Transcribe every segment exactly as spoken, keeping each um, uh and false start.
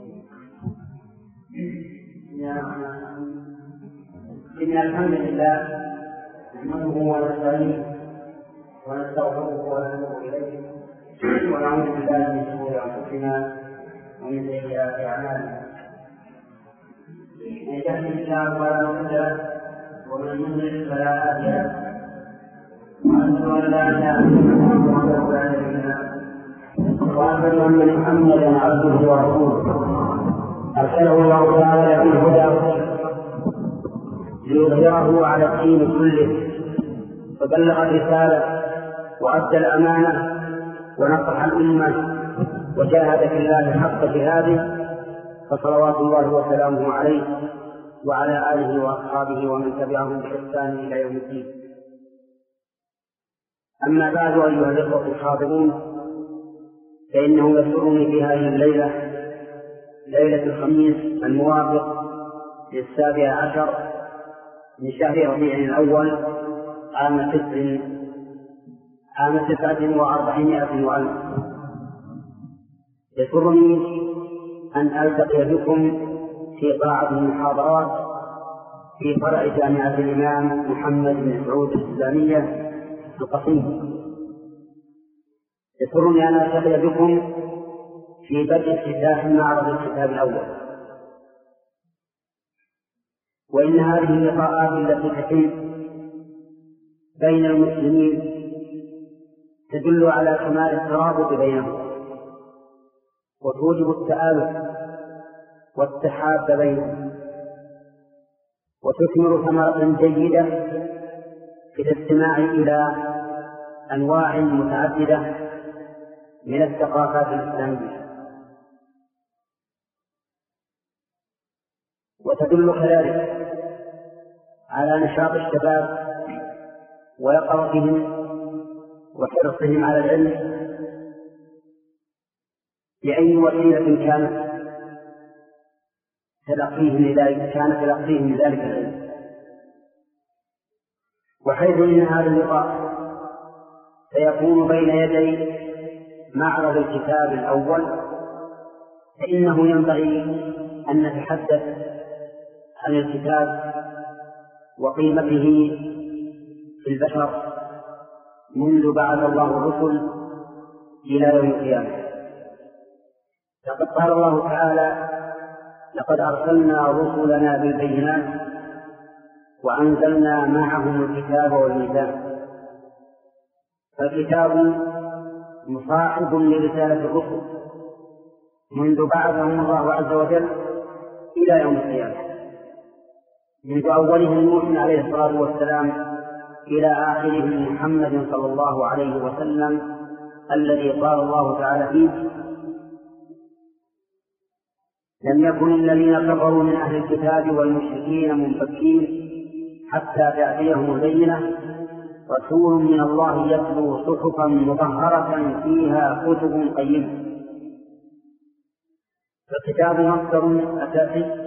إن الحمد لله نحمده ونستعينه ونستغفره ونتوب إليه ونعوذ بالله من شرور أنفسنا ومن سيئات أعمالنا. من يهده الله فلا مضل له ومن يضلل فلا هادي له. وأشهد أن لا إله إلا الله وحده لا شريك له وأشهد أن محمدا عبده ورسوله أرسله الله تعالى بالهدى ليظهره على الدين كله فبلغ الرسالة وأدى الأمانة ونصح الأمة وجاهد في الله حق جهاده فصلوات الله وسلامه عليه وعلى آله وأصحابه ومن تبعهم بإحسان إلى يوم الدين. أما بعد أيها الإخوة الحاضرون، فإنه يسرني في هذه الليلة ليلة الخميس الموافق للسابع عشر من شهر ربيع الأول عام تسع عام تسعة وأربعمائة وألف. يسرني أن ألتقي بكم في قاعة المحاضرات في فرع جامعة الإمام محمد بن سعود الإسلامية القصيم. يسرني أن ألتقي بكم في بدء افتتاح معرض الكتاب الأول. وإن هذه اللقاءات التي تتم بين المسلمين تدل على كمال الترابط بينهم وتوجب التآلف والتحاب بينهم وتثمر ثمرة جيدة في الاستماع إلى أنواع متعددة من الثقافات الإسلامية، وتدل كذلك على نشاط الشباب ويقظتهم وحرصهم على العلم بأي وسيلة كانت تلقيهم لذلك كان تلقيهم لذلك العلم. وحيث إن هذا اللقاء سيكون بين يدي معرض الكتاب الأول، فإنه ينبغي أن نتحدث عن الكتاب وقيمته في البشر منذ بعث الله الرسل إلى يوم القيامة. لقد قال الله تعالى: لقد أرسلنا رسلنا بالبينات وأنزلنا معهم الكتاب والميزان. فالكتاب مصاحب لرسالة الرسل منذ بعثهم الله عز وجل إلى يوم القيامة، منذ أولهم نوح عليه الصلاة والسلام إلى آخرهم محمد صلى الله عليه وسلم الذي قال الله تعالى فيه: لم يكن الذين كفروا من أهل الكتاب والمشركين منفكين حتى تأتيهم البينة رسول من الله يتلو صحفا مطهرة فيها كتب قيمة. فالكتاب مصدر أساسي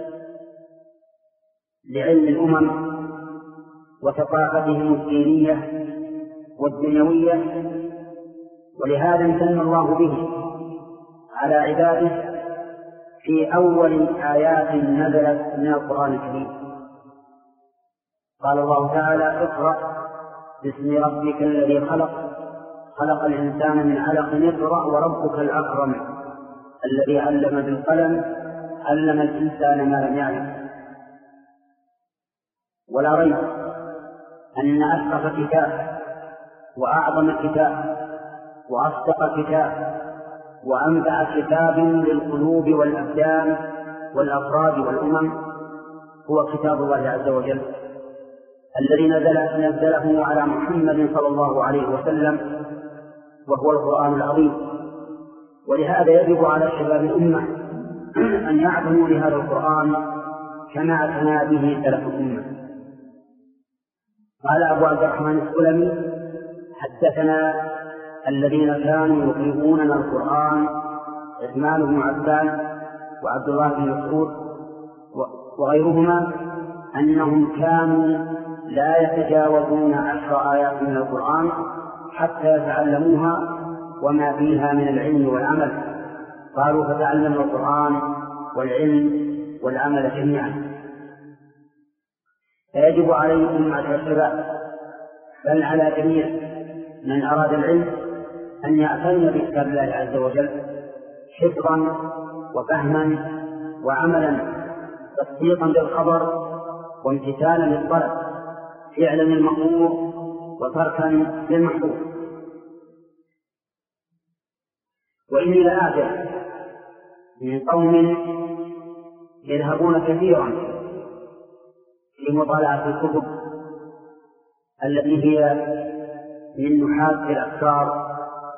لعلم الأمم وثقافتهم الدينية والدنيوية، ولهذا امتن الله به على عباده في أول آيات نزلت من القرآن الكريم. قال الله تعالى: اقرأ باسم ربك الذي خلق خلق الإنسان من علق اقرأ وربك الأكرم الذي علم بالقلم علم الإنسان ما لم يعلم. ولا ريب أن أشرف كتاب وأعظم كتاب وأصدق كتاب وأنفع كتاب للقلوب والأبدان والأفراد والأمم هو كتاب الله عز وجل الذي نزل نزله على محمد صلى الله عليه وسلم، وهو القرآن العظيم. ولهذا يجب على شباب الأمة أن يعظموا لهذا القرآن كما اعتنى به سلف الأمة. قال أبو عبد الرحمن السلمي: حدثنا الذين كانوا يقرؤوننا القرآن عثمان بن عفان وعبد الله بن مسعود وغيرهما أنهم كانوا لا يتجاوزون عشر آيات من القرآن حتى يتعلموها وما فيها من العلم والعمل. قالوا: فتعلمنا القرآن والعلم والعمل جميعا. فيجب عليكم مع الشباب بل على جميع من أراد العلم أن يعتني بكتاب الله عز وجل حفظا وفهما وعملا، تصديقا بالخبر وامتثالا للطلب، فعلا للمأمور وتركا للمحظور. وإني لأعجب من قوم يذهبون كثيرا لمطالعة الكتب التي هي من نحاة الأفكار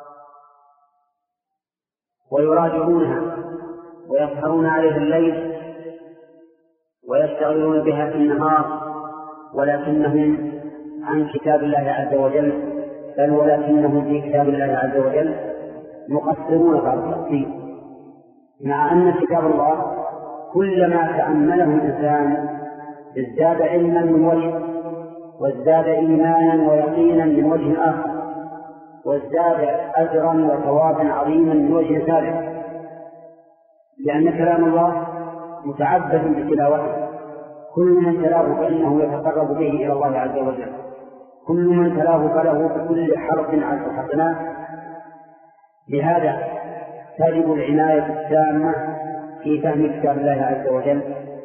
ويراجعونها ويسهرون عليها الليل ويشتغلون بها في النهار، ولكنهم عن كتاب الله عز وجل بل ولكنهم في كتاب الله عز وجل مقصرون بعض التقصير، مع أن كتاب الله كلما تأمله الإنسان ازداد علما من وجه، وازداد إيمانا ويقينا من وجه آخر، وازداد أجرا وثوابا عظيما من وجه ثالث، لأن كلام الله متعبد بتلاوته. كل من تلاه فإنه يتقرب به إلى الله عز وجل، كل من تلاه فله بكل حرف عشر حسنات. لهذا تجب العناية التامة في فهم كتاب الله عز وجل،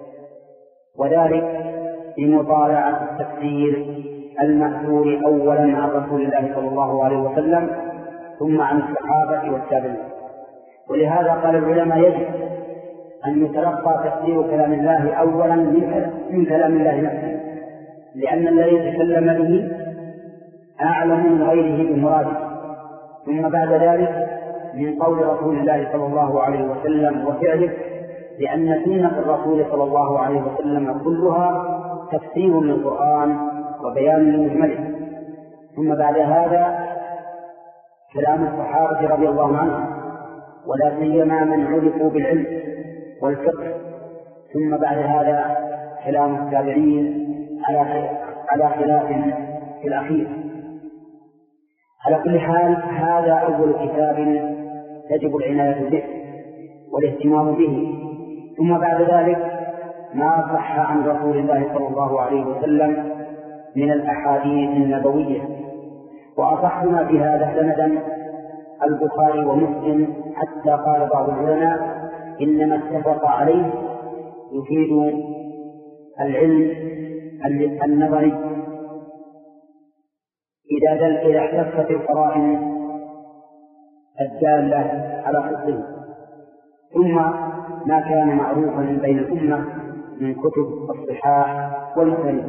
وذلك بمطالعة التفسير المأثور أولا عن رسول الله صلى الله عليه وسلم ثم عن الصحابة والتابعين. ولهذا قال العلماء يجب أن يتلقى تفسير كلام الله أولا من كلام الله نفسه، لأن الذي يتكلم به أعلم من غيره بمراده، ثم بعد ذلك من قول رسول الله صلى الله عليه وسلم وفعله، لأن سنة الرسول صلى الله عليه وسلم كلها تفسير للقرآن وبيان لمجمله. ثم بعد هذا كلام الصحابة رضي الله عنهم، ولا سيما من عرفوا بالعلم والفقه. ثم بعد هذا كلام التابعين على على خلاف في الأخير. على كل حال هذا أول كتاب تجب العناية به والاهتمام به. ثم بعد ذلك ما صح عن رسول الله صلى الله عليه وسلم من الأحاديث النبوية، وأصح ما في هذا سندا البخاري ومسلم، حتى قال بعض العلماء إنما اتفق عليه يفيد العلم النظري إذا دل إذا احتفت القرائن الدالة على صدقه، ثم ما كان معروفا بين الأمة من كتب الصحاح والمسانيد.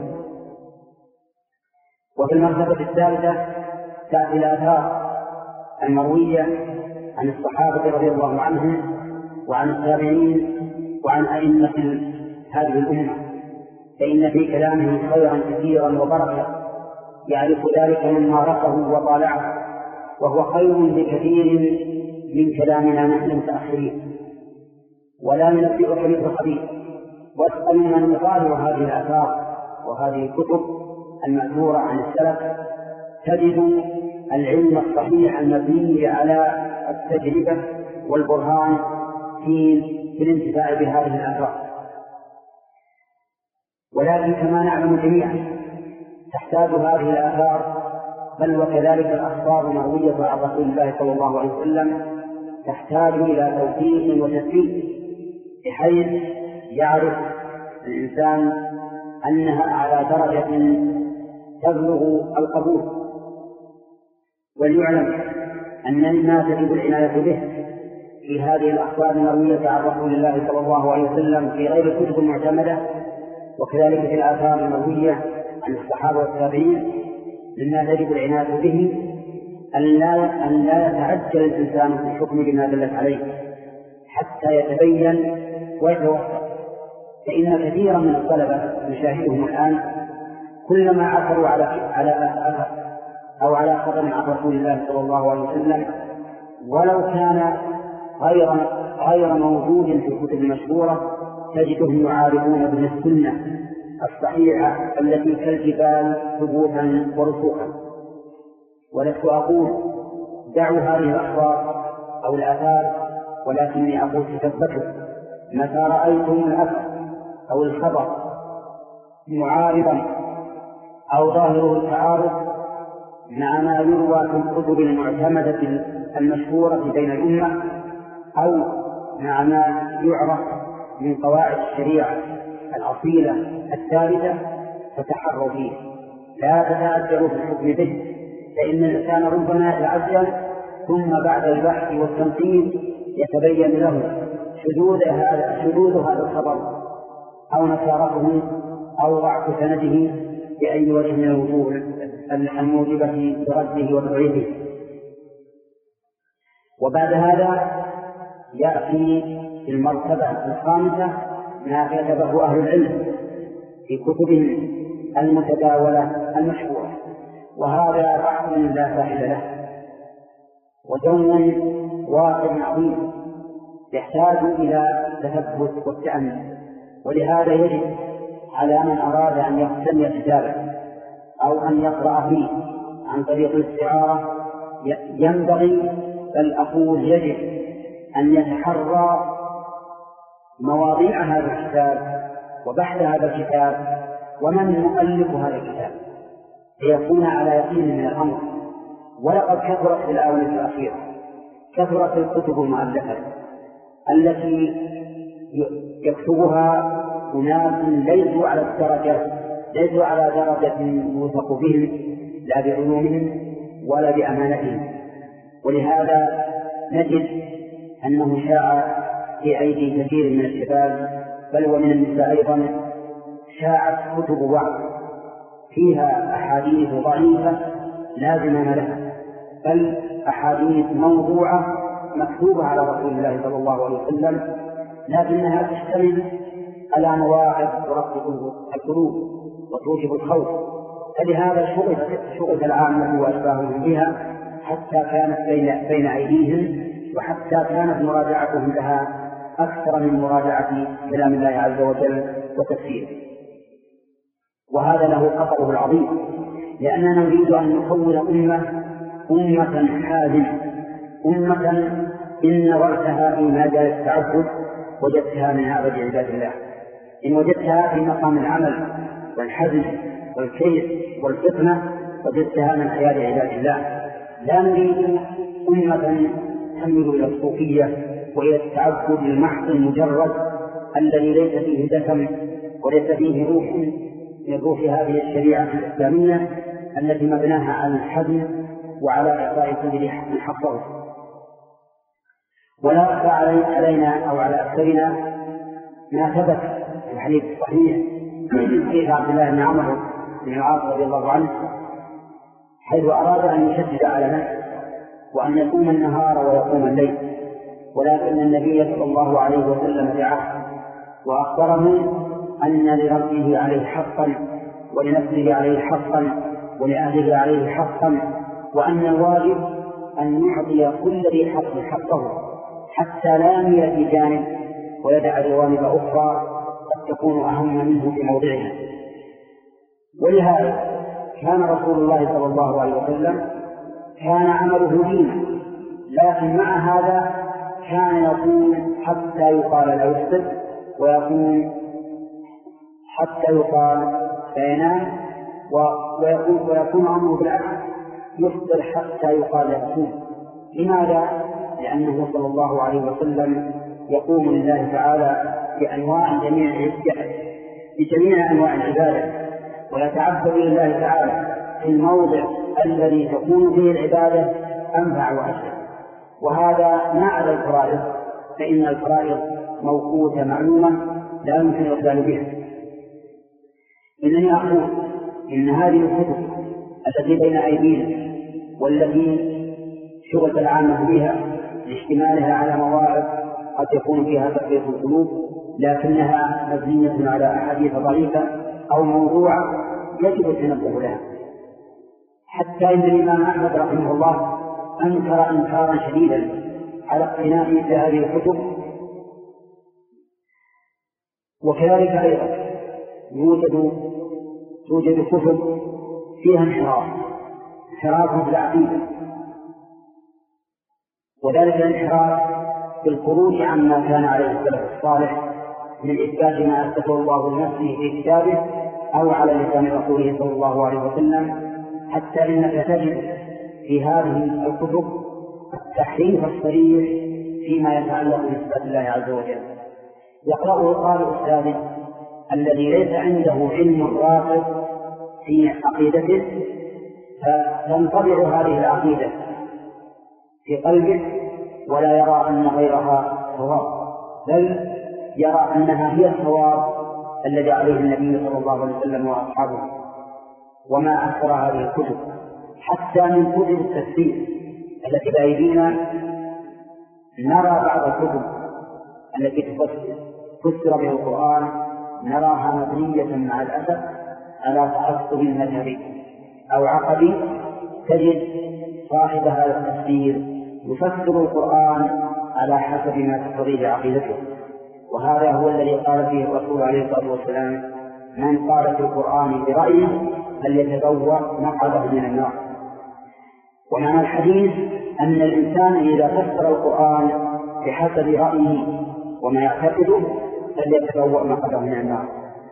وفي المرتبة الثالثة تأتي الآثار المروية عن الصحابة رضي الله عنهم وعن التابعين وعن أئمة هذه الأمة، فإن في كلامهم خيرا كثيرا وبركة يعرف ذلك من مارسه وطالعه، وهو خير بكثير من كلامنا نحن المتأخرين. ولا ينبئك مثل خبير، واسأل من يطالع هذه الآثار وهذه الكتب المأثورة عن السلف تجد العلم الصحيح المبني على التجربة والبرهان في الانتفاع بهذه الآثار. ولكن كما نعلم جميعا تحتاج هذه الآثار بل وكذلك الأخبار المروية عن رسول الله صلى الله عليه وسلم تحتاج إلى توثيق وتثبيت، بحيث يعرف الإنسان أنها على درجة تبلغ القبول. وليعلم أن مما تجب العناية به في هذه الأخبار المروية عن رسول الله صلى الله عليه وسلم في غير الكتب المعتمدة، وكذلك في الآثار المروية عن الصحابة والتابعين، مما تجب العناية به أن لا أن لا يتعجل الإنسان في الحكم بما دلت عليه حتى يتبين ويتوفق. فإن كثيرا من الطلبة نشاهدهم الآن كلما عثروا على على أثر أو على خبر عن رسول الله صلى الله عليه وسلم ولو كان غير غير موجود في الكتب المشهورة تجدهم يعارضون به السنة الصحيحة التي كالجبال ثبوتا ورسوخا. ولست أقول دعوا هذه الأخبار أو الآثار، ولكني أقول تثبتوا، متى رأيتم الأثر أو الخبر معارضا أو ظاهره التعارض مع ما يروى في الكتب المعتمدة المشهورة بين الأمة أو مع ما يعرف من قواعد الشريعة الأصيلة الثابتة فتحروا فيه، لا تتعجلوا في الحكم به، فإن الإنسان ربما يتعجل ثم بعد البحث والتنقيب يتبين له شذوذ هذا شذوذ هذا الخبر أو نكارته أو ضعف سنده بأي وجه من الوجوه الموجبة برده وتضعيفه. وبعد هذا يأتي في المرتبة الخامسة ما كتبه أهل العلم في كتبهم المتداولة المشهورة، وهذا بحث لا فائدة له وجو واقع عظيم يحتاج إلى تثبت والتأمل. ولهذا يجب على من أراد أن يقتني كتابا أو أن يقرأ فيه عن طريق الاستعارة ينبغي بل أقول يجب أن يتحرى مواضيع هذا الكتاب وبحث هذا الكتاب ومن مؤلف هذا الكتاب ليكون على يقين من الأمر. ولقد كثرت في الآونة الأخيرة كثرت الكتب المؤلفة التي يكتبها أناس ليسوا على الدرجة ليسوا على درجة يوثق بهم لا بعلومهم ولا بأمانتهم. ولهذا نجد أنه شاع في أيدي كثير من الشباب بل ومن النساء أيضا شاعت كتب وعظ فيها أحاديث ضعيفة لا زمام لها، بل أحاديث موضوعة مكتوبة على رسول الله صلى الله عليه وسلم لكنها تشتمل على مواعظ ترقق القلوب وتوجب الخوف. فلهذا شغل العامة وأشباههم بها حتى كانت بين, بين أيديهم وحتى كانت مراجعتهم لها أكثر من مراجعة كلام الله عز وجل وتفسيره. وهذا له خطره العظيم، لأننا نريد أن نكون أمة أمة حازمة، أمة إن نظرتها في مجال التعبد وجدتها من عبد عباد الله، إن وجدتها في مقام العمل والحزم والكيس والفتنة وجدتها من عياد عباد الله. لا نريد أمة تميل إلى الصوفية وإلى التعبد المحض المجرد الذي ليس فيه دسم وليس فيه روح من روح هذه الشريعة الإسلامية التي مبناها على الحزم وعلى إعطاء كل ذي حق حقه. ولا يخفى علينا أو على أكثرنا ما ثبت في الحديث الصحيح في عبد الله بن عمرو بن العاص رضي الله عنه حيث أراد أن يشدد على نفسه وأن يقوم النهار ويقوم الليل، ولكن النبي صلى الله عليه وسلم دعاه وأخبره أن لربه عليه حقا ولنفسه عليه حقا ولأهله عليه حقا، وأن الواجب أن يعطي كل ذي حق حقه حتى لا يميل في جانب ويدع جوانب أخرى قد تكون أهم منه في موضعها. ولهذا كان رسول الله صلى الله عليه وسلم كان عمله دينا، لكن مع هذا كان يقوم حتى يقال لا يفطر ويقوم حتى يقال لا ينام ويكون, ويكون أمره بالعكس يفطر حتى يقال لا يصوم. لماذا؟ لأنه صلى الله عليه وسلم يقوم لله تعالى بأنواع جميع بجميع أنواع العبادة ويتعبد لله تعالى في الموضع الذي تكون فيه العبادة أنفع وأشد. وهذا ما على الفرائض، فإن الفرائض موقوتة معلومة لا يمكن الإخلال بها. إنني أقول إن هذه الكتب التي بين أيدينا والتي شغل العامة بها لاشتمالها على مواعظ قد يكون فيها تقريب القلوب لكنها مبنية على أحاديث ضعيفة أو موضوعة يجب التنبه لها، حتى إن الإمام أحمد رحمه الله أنكر إنكارا شديدا على اقتناء هذه الكتب. وكذلك أيضا يوجد توجد كتب فيها انحراف انحراف في العقيدة، وذلك الانحراف بالخروج عما كان عليه السلف الصالح من إثبات ما أثبته الله لنفسه في كتابه أو على لسان رسوله صلى الله عليه وسلم، حتى إنك تجد في هذه الكتب التحريف الصريح فيما يتعلق بصفات الله عز وجل. يقرأه القارئ السابق الذي ليس عنده علم راسخ في عقيدته، فتنطبع هذه العقيدة في قلبه ولا يرى أن غيرها صواب، بل يرى أنها هي الصواب الذي عليه النبي صلى الله عليه وسلم وأصحابه. وما أكثر هذه الكتب حتى من كتب التفسير التي بأيدينا، نرى بعض الكتب التي تفسر به القرآن نراها مبنية مع الأسف على تعصب مذهبي أو عقدي. تجد صاحب هذا التفسير يفسر القرآن على حسب ما تقتضيه عقيدته، وهذا هو الذي قال فيه الرسول عليه الصلاة والسلام: من قال في القرآن برأيه فليتبوأ مقعده من النار. ومعنى الحديث أن الإنسان إذا فسر القرآن بحسب رأيه وما يعتقده فليتبوأ مقعده من النار.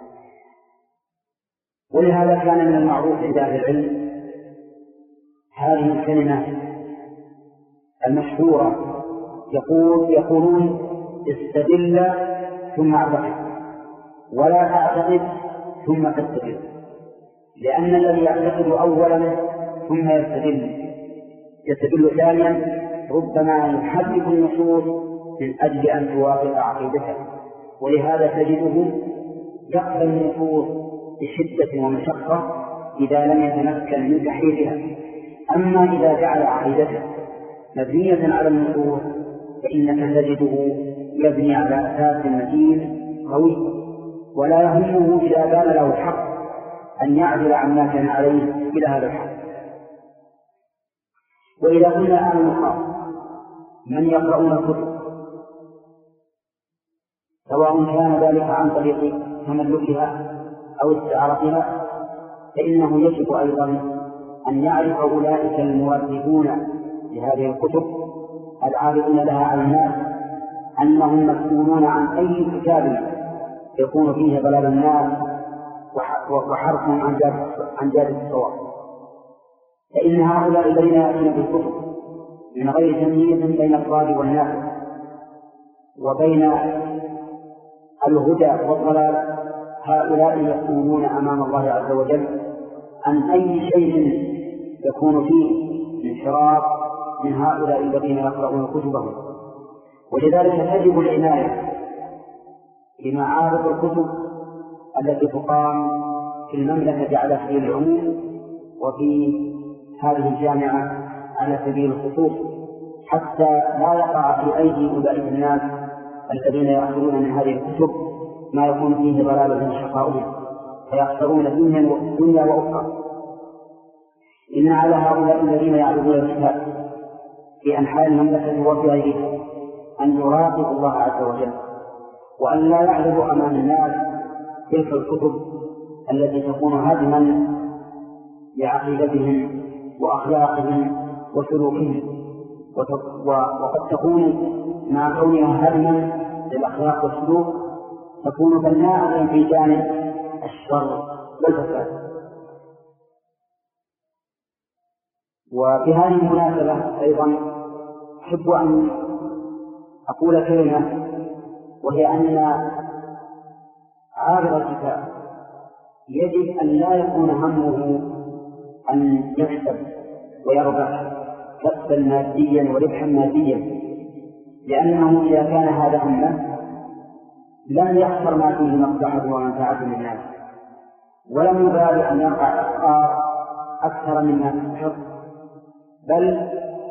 ولهذا كان من المعروف عند أهل العلم هذه الكلمة المشهورة، يقول يقولون: استدل ثم اعتقد، ولا تعتقد ثم تستدل. لأن الذي يعتقد أولا ثم يستدل يستدل ثانيا ربما يحدث النصوص من أجل أن توافق عقيدته، ولهذا تجده يقبل النصوص بشدة ومشقة إذا لم يتمكن من تحريفها. أما إذا جعل عقيدته مبنية على النصوص فإنك تجده يبني على أساس متين قوي، ولا يهمه إذا بان له الحق أن يعدل عما كان عليه إلى هذا الحق. وإذا قلنا عن المخاطب من يقرؤون الكتب سواء كان ذلك عن طريق تملكها أو استعارتها، فإنه يجب أيضا أن يعرف أولئك المؤلفون لهذه الكتب العارضون لها على الناس أنهم مسؤولون عن أي كتاب يكون فيه ضلال الناس وحرفهم عن جادة الصواب. فإن هؤلاء الذين يأتون بالكتب من غير تمييز بين الضال والنافع وبين الهدى والضلال، هؤلاء يكونون أمام الله عز وجل عن أي شيء يكون فيه انحراف من هؤلاء الذين يقرؤون كتبهم. ولذلك تجب العناية بمعارض الكتب التي تقام في المملكة على سبيل العموم وفي هذه الجامعة على سبيل الخصوص، حتى لا يقع في أيدي أولئك الناس الذين يأخذون من هذه الكتب ما يكون فيه ضلالهم وشقاؤهم فيخسرون الدنيا وأخرى. إن على هؤلاء الذين يعرضون الكتاب في أنحاء المملكة وفي غيرها أن يراقبوا الله عز وجل، وأن لا يعرضوا أمام الناس تلك الكتب التي تكون هدما لعقيدتهم وأخلاقهم وسلوكهم، وقد تكون مع كونها هدما للأخلاق والسلوك تكون بناءة في جانب الشر والفساد. وفي هذه المناسبة أيضا أحب أن أقول كلمة، وهي أن عارض الكتاب يجب أن لا يكون همه أن يكسب ويربح كسبا ماديا وربحا ماديا، لأنه إذا كان هذا همه لم يخسر ما فيه مصلحة ومنفعة للناس، ولم يبالي أن يقع أخطار أكثر مما تستحق، بل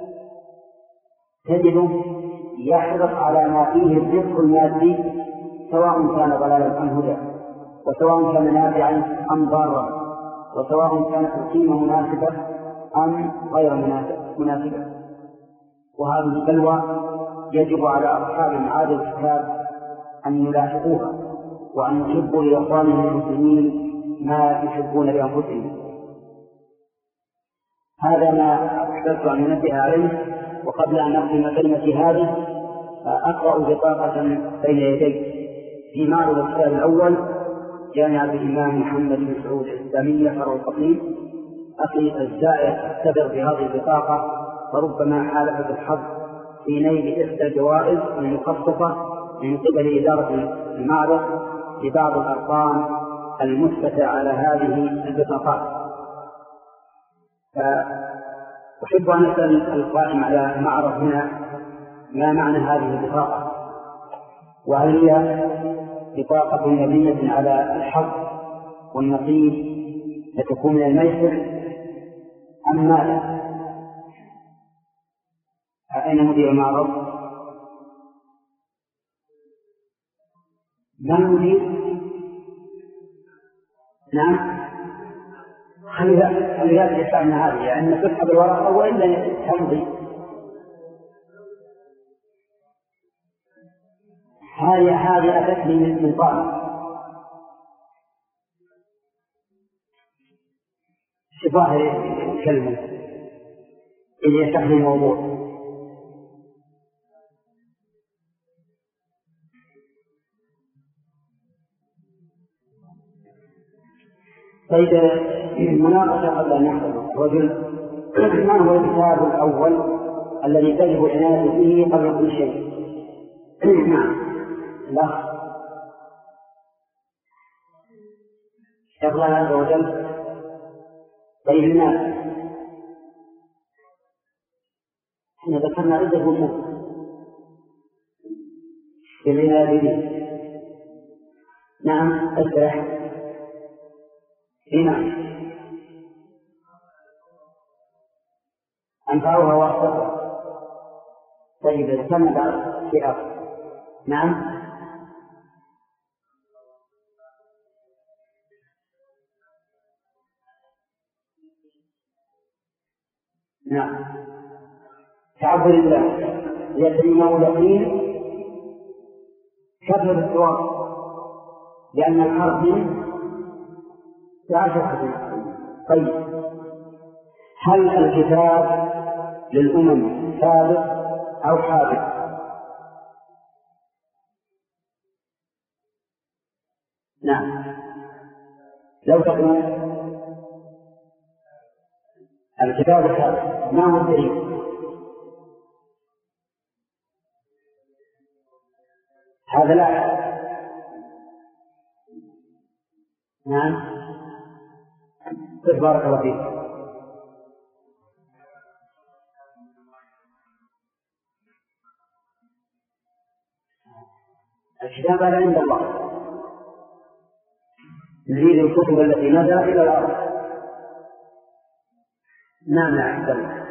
تجده يحرص على ما فيه الرزق المادي سواء كان ضلالا أم هدى، وسواء كان نافعا أم ضارا، وسواء كانت القيمة مناسبة أم غير مناسبة. وهذه البلوى يجب على أصحاب معاد الكتاب أن يلاحقوها وأن يحبوا لإخوانهم المسلمين ما يحبون لأنفسهم. هذا ما أحببت أن ننبه عليه. وقبل أن أختم كلمتي هذه أقرأ بطاقة بين يدي في معرض الكتاب الأول جامعة الإمام محمد بن سعود الإسلامية فرع الخطيب. أخي الزائر اختبر بهذه البطاقة فربما حالفت الحظ في نيل إحدى الجوائز المخصصة من قبل إدارة المعرض لبعض الأرقام المثبتة على هذه البطاقات. فأحب أن أسأل القائم على المعرض هنا ما معنى هذه البطاقة، وهل هي بطاقة مبنية على الحظ والنصيب لتكون من الميسر أم ماذا؟ أين مدير المعرض؟ من المدير؟ نعم، خليها يسألنا هذه يعني تسحب الورقة وإلا تمضي. هذه هذه أتتني من طالب شبه الكلمة اللي يشرح الموضوع. طيب المناقشة قبل أن يحضر الرجل، ما هو الكتاب الأول الذي تجب العناية به قبل كل شيء؟ نعم، لا شكر الله عز وجل. طيب الناس احنا ذكرنا عدة أمور في العناية به. نعم أسرح. نعم أنفعها وأخطأها. طيب ذكرنا بعض شيء آخر. نعم نعم تعبد الله يتم اليقين كثرة الثواب، لأن الحرب لا شك. طيب هل الكتاب للأمم سابق أو حادث؟ نعم لو تقول الكتاب السابق ما هو الدليل؟ هذا لا. نعم بارك الله فيك. الكتاب هذا عند الله، نريد الكتب التي نزل إلى الأرض. نعم أحسن.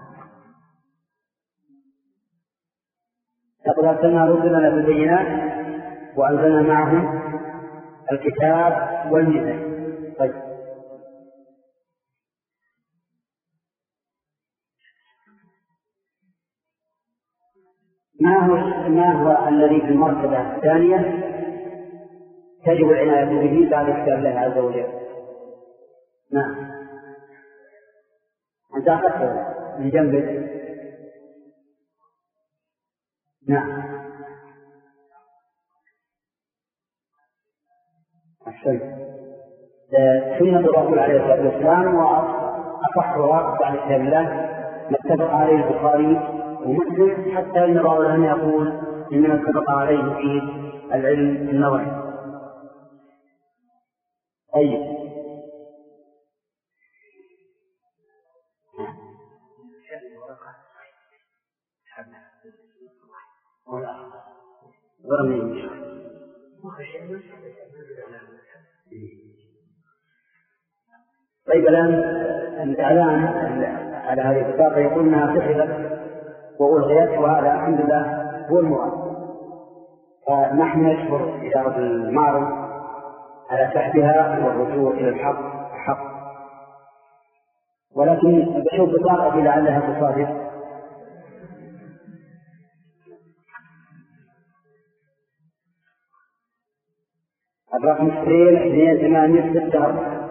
لقد أرسلنا رسلنا بالبينات وأنزلنا معهم الكتاب والميزان. طيب ما هو ما هو الذي في المرتبة الثانية تجب العناية به بعد كتاب الله عز وجل؟ نعم أنت أخذت من جنبك. نعم أحسن. سنة الرسول عليه الصلاة والسلام وأصحها بعد كتاب الله ما اتفق عليه البخاري ومسلم، حتى إن بعض العلماء يقول إنما اتفق عليه في العلم النظري. طيب طيب الآن الإعلان على هذه البطاقة يقول أنها سحبت وألغيت، وهذا الحمد لله هو المراد. فنحن نشكر إدارة المعرض على سحبها والرجوع إلى الحق حق، ولكن بشوف بطاقة لعلها تصادف. الرقم اثنين اثنين ثمانية ستة أربعة.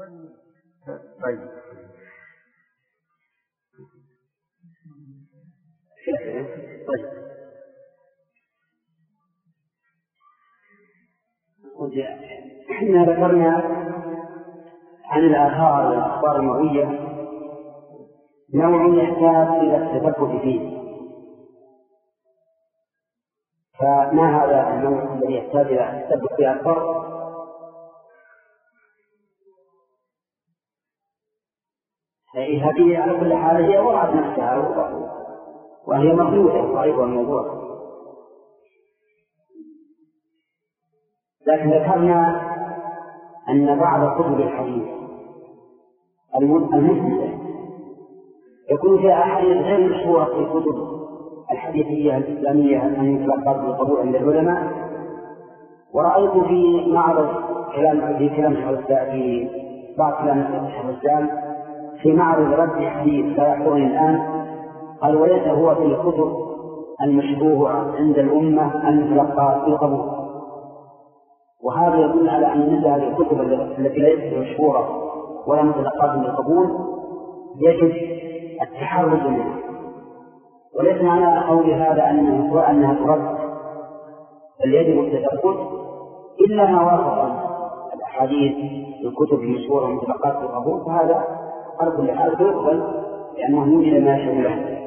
طيب احنا ذكرنا عن الآثار والأخبار المروية نوع يحتاج إلى التثبت فيه، فما هذا النوع الذي يحتاج إلى التثبت فيه أكثر؟ هذه على كل حال هي وضعت نفسها وهي مخلوقة وضعيفة الموضوع، لكن ذكرنا أن بعض كتب الحديث المسلمة يكون فيها أحاديث غير مشهورة في الكتب الحديثية الإسلامية المتلقاة بالقبول عند العلماء. ورأيت في معرض كلام في كلام في بعض كلام شيخ الإسلام في معرض رد حديث لا يحضرني الآن، قال وليس هو في الكتب المشهورة عند الأمة المتلقاة بالقبول، وهذا يدل على أن مثل هذه الكتب التي ليست مشهورة ولا متلقاة بالقبول يجب التحرز منها. وليس معنى قول هذا أنها أنها ترد، بل يجب التثبت إلا ما وافق الأحاديث الكتب المشهورة والمتلقاة بالقبول، فهذا على كل حال يقبل لأنه يوجد ما يشهر له.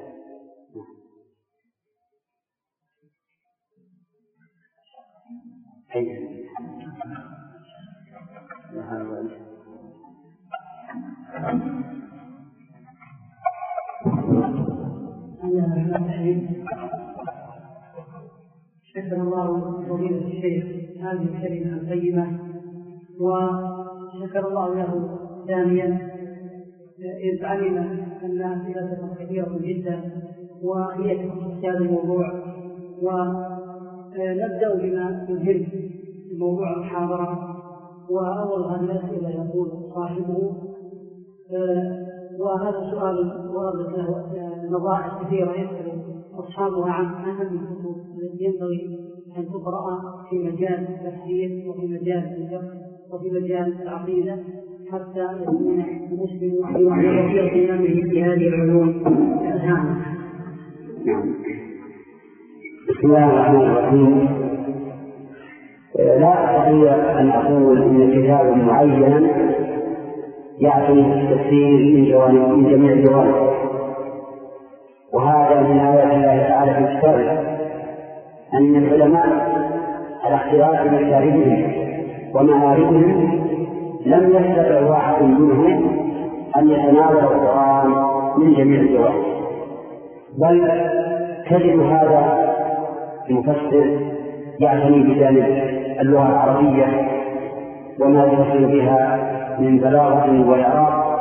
شكر الله فضيلة الشيخ هذه الكلمة الطيبة، وشكر الله له ثانيا إذ علم أن أسئلته كثيرة جدا وهي تخص هذا الموضوع. ونبدأ بما يهم موضوع المحاضرة، وأول هذه الأسئلة يقول صاحبه وهذا سؤال وردت له نظائر كثيرة يسأل أصحابها عن أهم الكتب التي ينبغي أن تقرأ في مجال التفسير وفي مجال الفقه وفي مجال العقيدة حتى يكون المسلم في اهتمامه في هذه العلوم الهامة. نعم. بسم الله الرحمن الرحيم. لا أستطيع أن أقول إن كتابا معينا يعتني بالتفسير من جوانب من جميع الجوانب، وهذا من آيات الله تعالى في كتابه أن العلماء على اختلاف مشاربهم ومآربهم لم يستطع واحد منهم أن يتناول القرآن من جميع الجوانب، بل تجد هذا المفسر يعتني بجانب اللغة العربية وما يتصل بها من بلاغة وإعراب،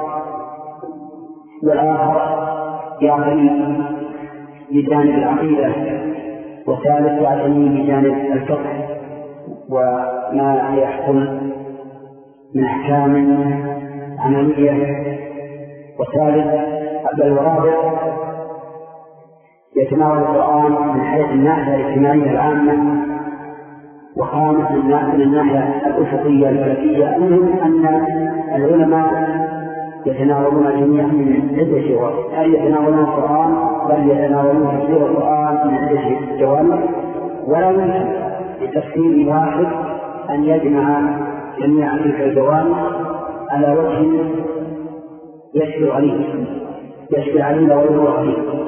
والآخر يعتني بجانب العقيدة، والثالث يعتني بجانب الفقه وما يحصل من أحكام عملية، والثالث بل ورابع يتناول القرآن من حيث الناحية الاجتماعية العامة، وخامس من الناحية الأفقية الفلكية. المهم أن العلماء يتناولون جميعا من عدة جوانب، هل يتناولون القرآن بل يتناولون تفسير القرآن من عدة جوانب، ولا يمكن لتفسير واحد أن يجمع جميع تلك الجوانب على وجه يشفي عليه يشفي عليه ويروى عليه.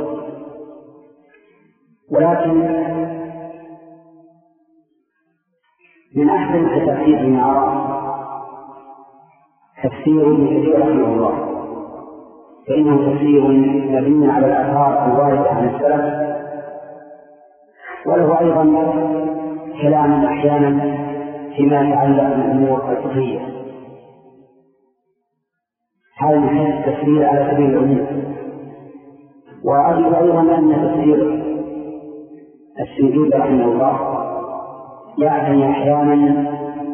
ولكن من أحسن التفسير ما أرى تفسير ابن كثير رحمه الله، فإنه تفسير مبني على الآثار الواردة عن السلف، وله أيضا كلام أحيانا فيما يتعلق بالأمور الفقهية. هذا من حيث التفسير على سبيل العموم. وأجد أيضا أن تفسير السنجود رحمه الله يعني أحيانا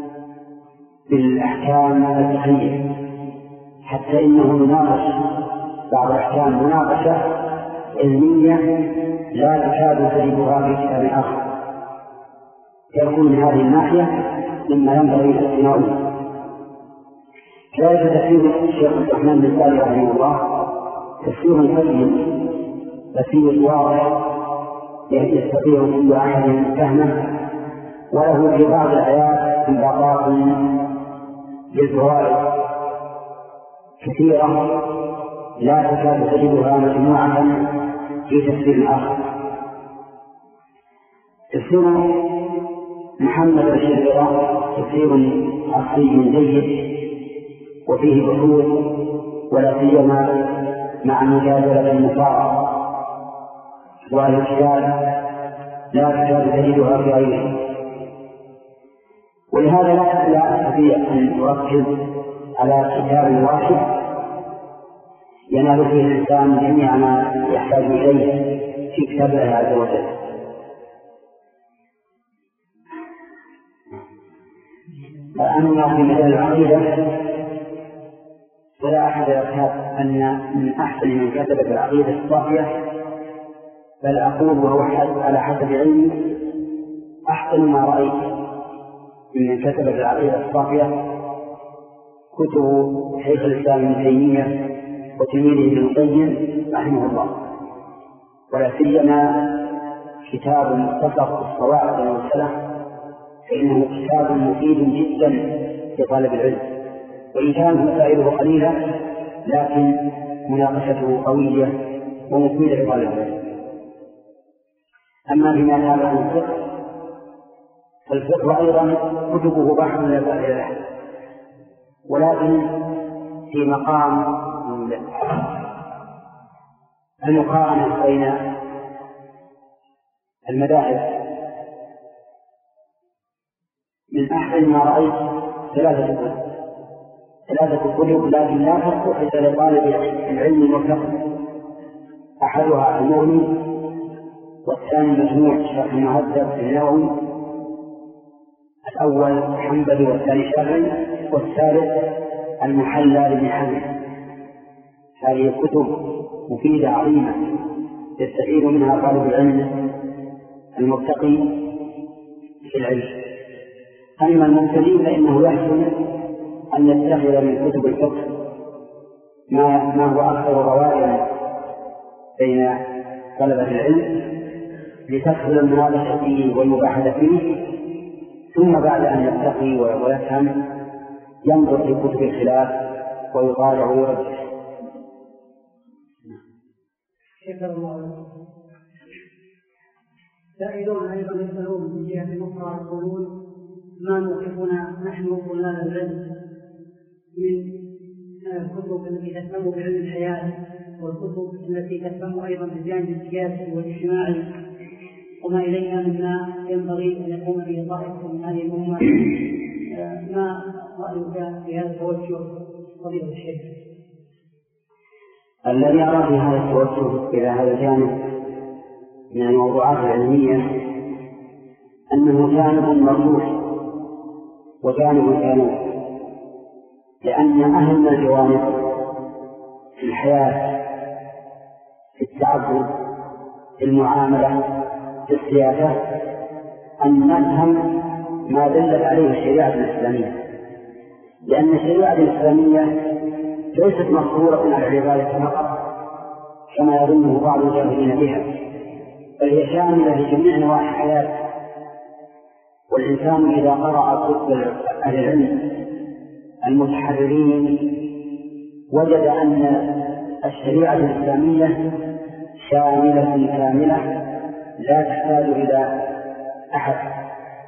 بالأحكام الفقهية، حتى إنه يناقش بعض الأحكام مناقشة علمية لا تكاد تجدها في كتاب آخر، يكون من هذه الناحية مما ينبغي الاهتمام. كذلك تفسير الشيخ عبد الرحمن بن صالح رحمه الله تفسير سليم بسيط واضح يستطيع كل أحد فهمه، وله في بعض الآيات استنباطات للفوائد كثيرة لا تكاد تجدها مجموعة في تفسير آخر. تفسير محمد رشيد رضا تفسير أصلي جيد وفيه بحوث، ولا سيما مع مجادلة النصارى والاشكال لا تكاد تجدها في غيره. ولهذا لا أستطيع أن أركز على كتاب واحد ينال فيه الإنسان جميع ما يحتاج إليه في كتاب الله عز وجل. فأما في مجال العقيدة فلا أحد يرتاب أن من أحسن من كتب العقيدة الصافية، بل أقول وهو على حسب علمي أحسن ما رأيت من كتب العقيدة الصافية كتب شيخ الإسلام ابن تيمية وتلميذه ابن القيم رحمه الله، ولا سيما كتاب مختصر الصواعق والسلام، فإنه كتاب مفيد جدا لطالب العلم، وإن كانت مسائله قليلة لكن مناقشته قوية ومفيدة لطالب العلم. أما فيما يتعلق بالفقه فالفقه أيضا كتبه بحر لا بأس له، ولكن في مقام المقارنة بين المذاهب من أحسن ما رأيت ثلاثة كتب ثلاثة كتب لكن لا تصلح إلا لطالب العلم المرتقي. أحدها المغني، والثاني مجموع شرح المهذب النووي، الأول حنبلي والثاني شافعي، والثالث المحلى لابن حزم. هذه الكتب مفيدة عظيمة يستفيد منها طالب العلم المرتقي في العلم. أما المبتدئ فإنه يحسن أن يتخذ من كتب الفقه ما, ما هو أكثر روائع بين طلبة العلم لتسهل المناقشة فيه والمباحثة فيه، ثم بعد أن يتقي ويفهم ينظر في كتب الخلاف ويطالع ويرجح. شكرا الله. سائلون أيضا يسألون من جهة أخرى يقولون ما موقفنا نحن طلاب العلم من الكتب التي تهتم بعلم الحياة والكتب التي تهتم أيضا بالجانب السياسي والاجتماعي وما إليها مما ينبغي أن يقوم به طائفة من هذه الأمة. ما رأيك في هذا التوجه فضيلة الشيخ؟ الذي أرى في هذا التوجه إلى هذا الجانب من الموضوعات العلمية أنه جانب مرجوح وجانب ثاني، لأن أهم الجوانب في الحياة في التعبد في المعاملة في السياسة أن نفهم ما دلت عليه الشريعة الإسلامية، لأن الشريعة الإسلامية ليست مقصورة على العبادة فقط كما يظنه بعض الجاهلين بها، بل هي شاملة لجميع نواحي الحياة. والإنسان إذا قرأ كتب أهل العلم المتحررين وجد أن الشريعة الإسلامية شاملة كاملة لا تحتاج إلى أحد.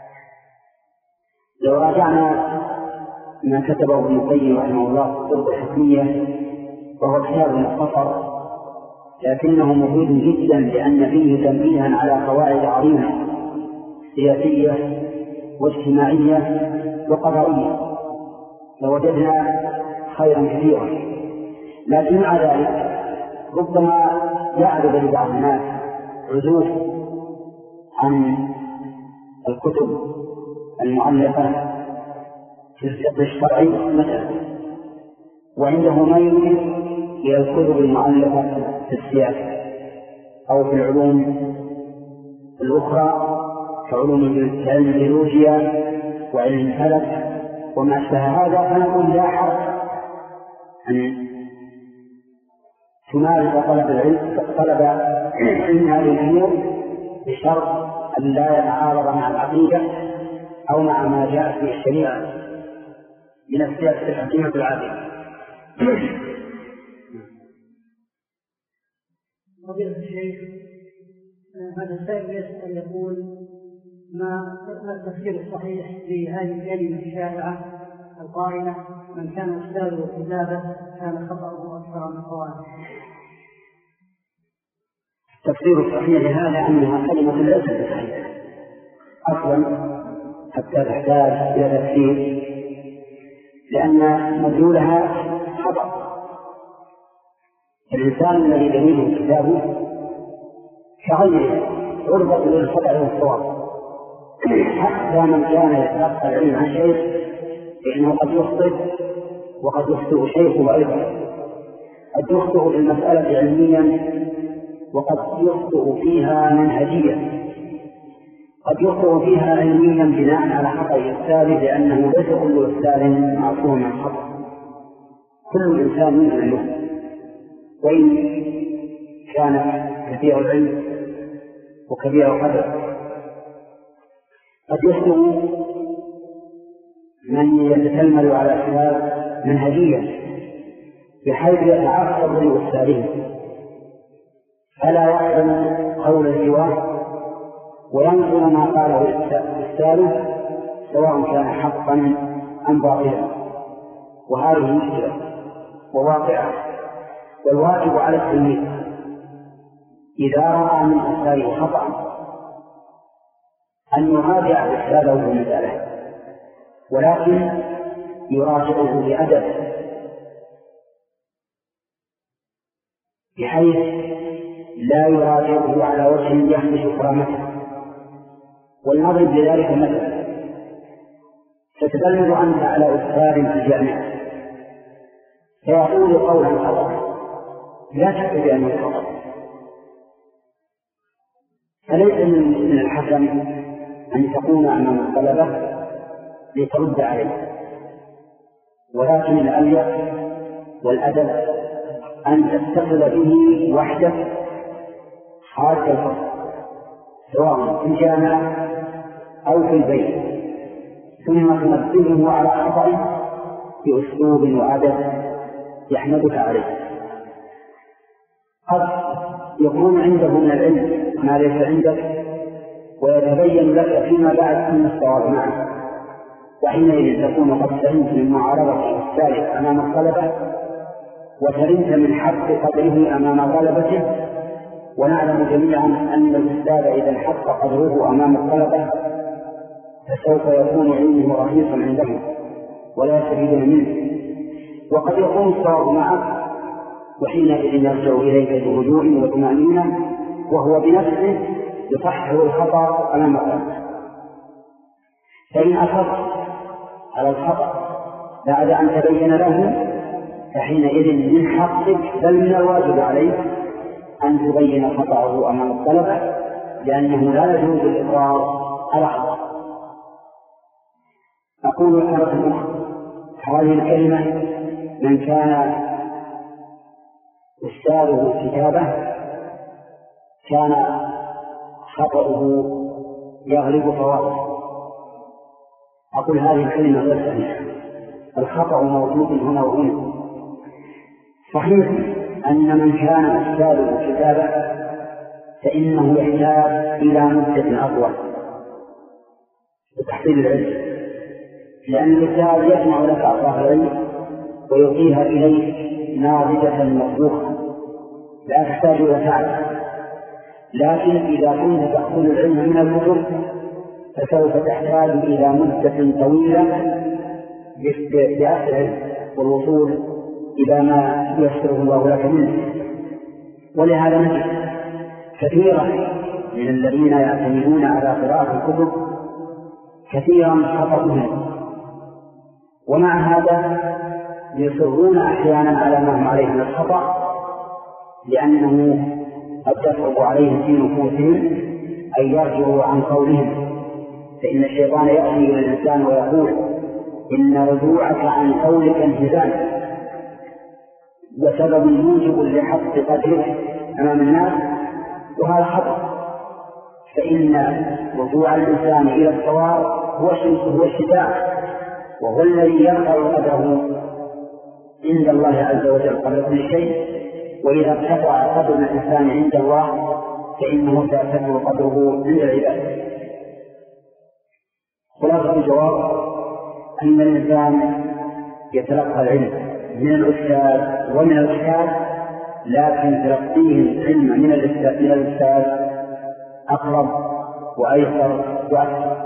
لو راجعنا ما كتبه ابن القيم رحمه الله في الطرق الحكمية وهو كتاب مختصر لكنه مفيد جدا، لأن فيه تنبيها على قواعد عظيمة سياسية واجتماعية وقضائية، لوجدنا خيرا كثيرا. لكن مع ذلك ربما يعرض لبعض الناس عزوف عن الكتب المؤلفة في الفقه الشرعي مثلا، وعنده ميل إلى الكتب المؤلفة في السياسة أو في العلوم الأخرى كعلوم علم الجيولوجيا وعلم الفلك وما أشبه هذا، فنقول لا حرج أن تمارس طلب العلم طلب علم هذه الأمور بشرط أن لا يتعارض مع العقيدة أو مع ما جاءت به الشريعة من السياسة الحكيمة العادلة. فضيلة الشيخ، هذا السائل يسأل يقول ما التفسير الصحيح لهذه الكلمة الشائعة القائلة من كان أستاذه كتابه كان خطأه أكثر من صوابه؟ التفسير الصحيح لهذا أنها كلمة ليست بصحيحة أصلا حتى تحتاج إلى تفسير، لأن مدلولها خطأ. الإنسان الذي دليله كتابه كغيره عرضة للخطأ والصواب، حتى من كان يتلقى العلم عن شيخ فإنه قد يخطئ وقد يخطئ شيخه أيضا، قد يخطئ في المسألة علميا وقد يخطئ فيها منهجيا، قد يخطئ فيها علميا بناء على خطأ أستاذه، لأنه ليس كل أستاذ معصوم من خطأ، كل إنسان من له وإن كان كثير العلم وكبير القدر. قد يخطئ من يتكلم على أسباب منهجية بحيث يتعصب لأستاذه فلا يقبل قول الجواب وينظر ما قاله أستاذه سواء كان حقا أم باطلا، وهذه مشكلة وواقعة. والواجب على التلميذ إذا رأى من أستاذه خطأ أن يراجع أستاذه في المسألة، ولكن يراجعه بأدب بحيث لا يراجعه على وجه يخدش كرامته. ولنضرب لذلك مثلا: تتبلغ أنت على أستاذ في الجامعة فيقول قولا خطأ لا شك بأنه خطأ، فليس من الحسن أن تكون أمام الطلبة لترد عليه، ولكن الأليق والأدب أن تتصل به وحدك خارج الفصل سواء في الجامعة أو في البيت، ثم تنبهه على خطأه بأسلوب وأدب يحمدك عليه. قد يكون عنده من العلم ما ليس عندك ويتبين لك فيما بعد أن الصواب معه، وحينئذ تكون قد سلمت من معارضة الثالث أمام الطلبة وسلمت من حق قدره أمام طلبته. ونعلم جميعا أن الأستاذ إذا انحق قدره أمام الطلبة فسوف يكون علمه رخيصا عندهم ولا يستفيدون منه، وقد يكون الصواب معه وحينئذ يرجع إليك بهدوء وطمأنينة وهو بنفسه يصحح الخطأ أمام الطلبة. فإن أصر على الخطأ بعد أن تبين له فحينئذ من حقك بل من الواجب عليك أن تبين خطأه أمام الطلبة، لأنه لا يجوز الإصرار على خطأ. أقول مرة أخرى: هذه الكلمة من كان أستاذه كتابه كان خطأه يغلب صوابه. أقول هذه الكلمة غير صحيحة، الخطأ موجود هنا وهنا. صحيح أن من كان أستاذه كتابه فإنه يحتاج إلى مدة أطول لتحصيل العلم، لأن الأستاذ يجمع لك أطراف العلم ويعطيها إليك ناضجة مطبوخة لا تحتاج إلى تعب. لكن إذا كنت تأخذ العلم من الكتب فسوف تحتاج إلى مدة طويلة لأخذ العلم والوصول إلى ما يسره الله لك منه. ولهذا نجد كثيرا من الذين يعتمدون على قراءة الكتب كثيرا خطأهم، ومع هذا يصرون أحيانا على ما هم عليه من الخطأ، لأنه قد يصعب عليهم في نفوسهم أن يرجعوا عن قولهم، فإن الشيطان يأتي إلى الإنسان ويقول: إن رجوعك عن قولك انهزام وسبب موجب لحط قدرك أمام الناس، وهذا خطأ. فإن رجوع الإنسان إلى الصواب هو هو الشفاء، وهو الذي يرفع قدره عند الله عز وجل قبل كل شيء. وإذا ارتفع قدر الإنسان عند الله فإنه سيرتفع قدره عند العباد. خلاصة الجواب أن الإنسان يتلقى العلم من الأستاذ ومن الأستاذ، لكن تلقيه العلم من الأستاذ من الأستاذ أقرب وأيسر وأكثر.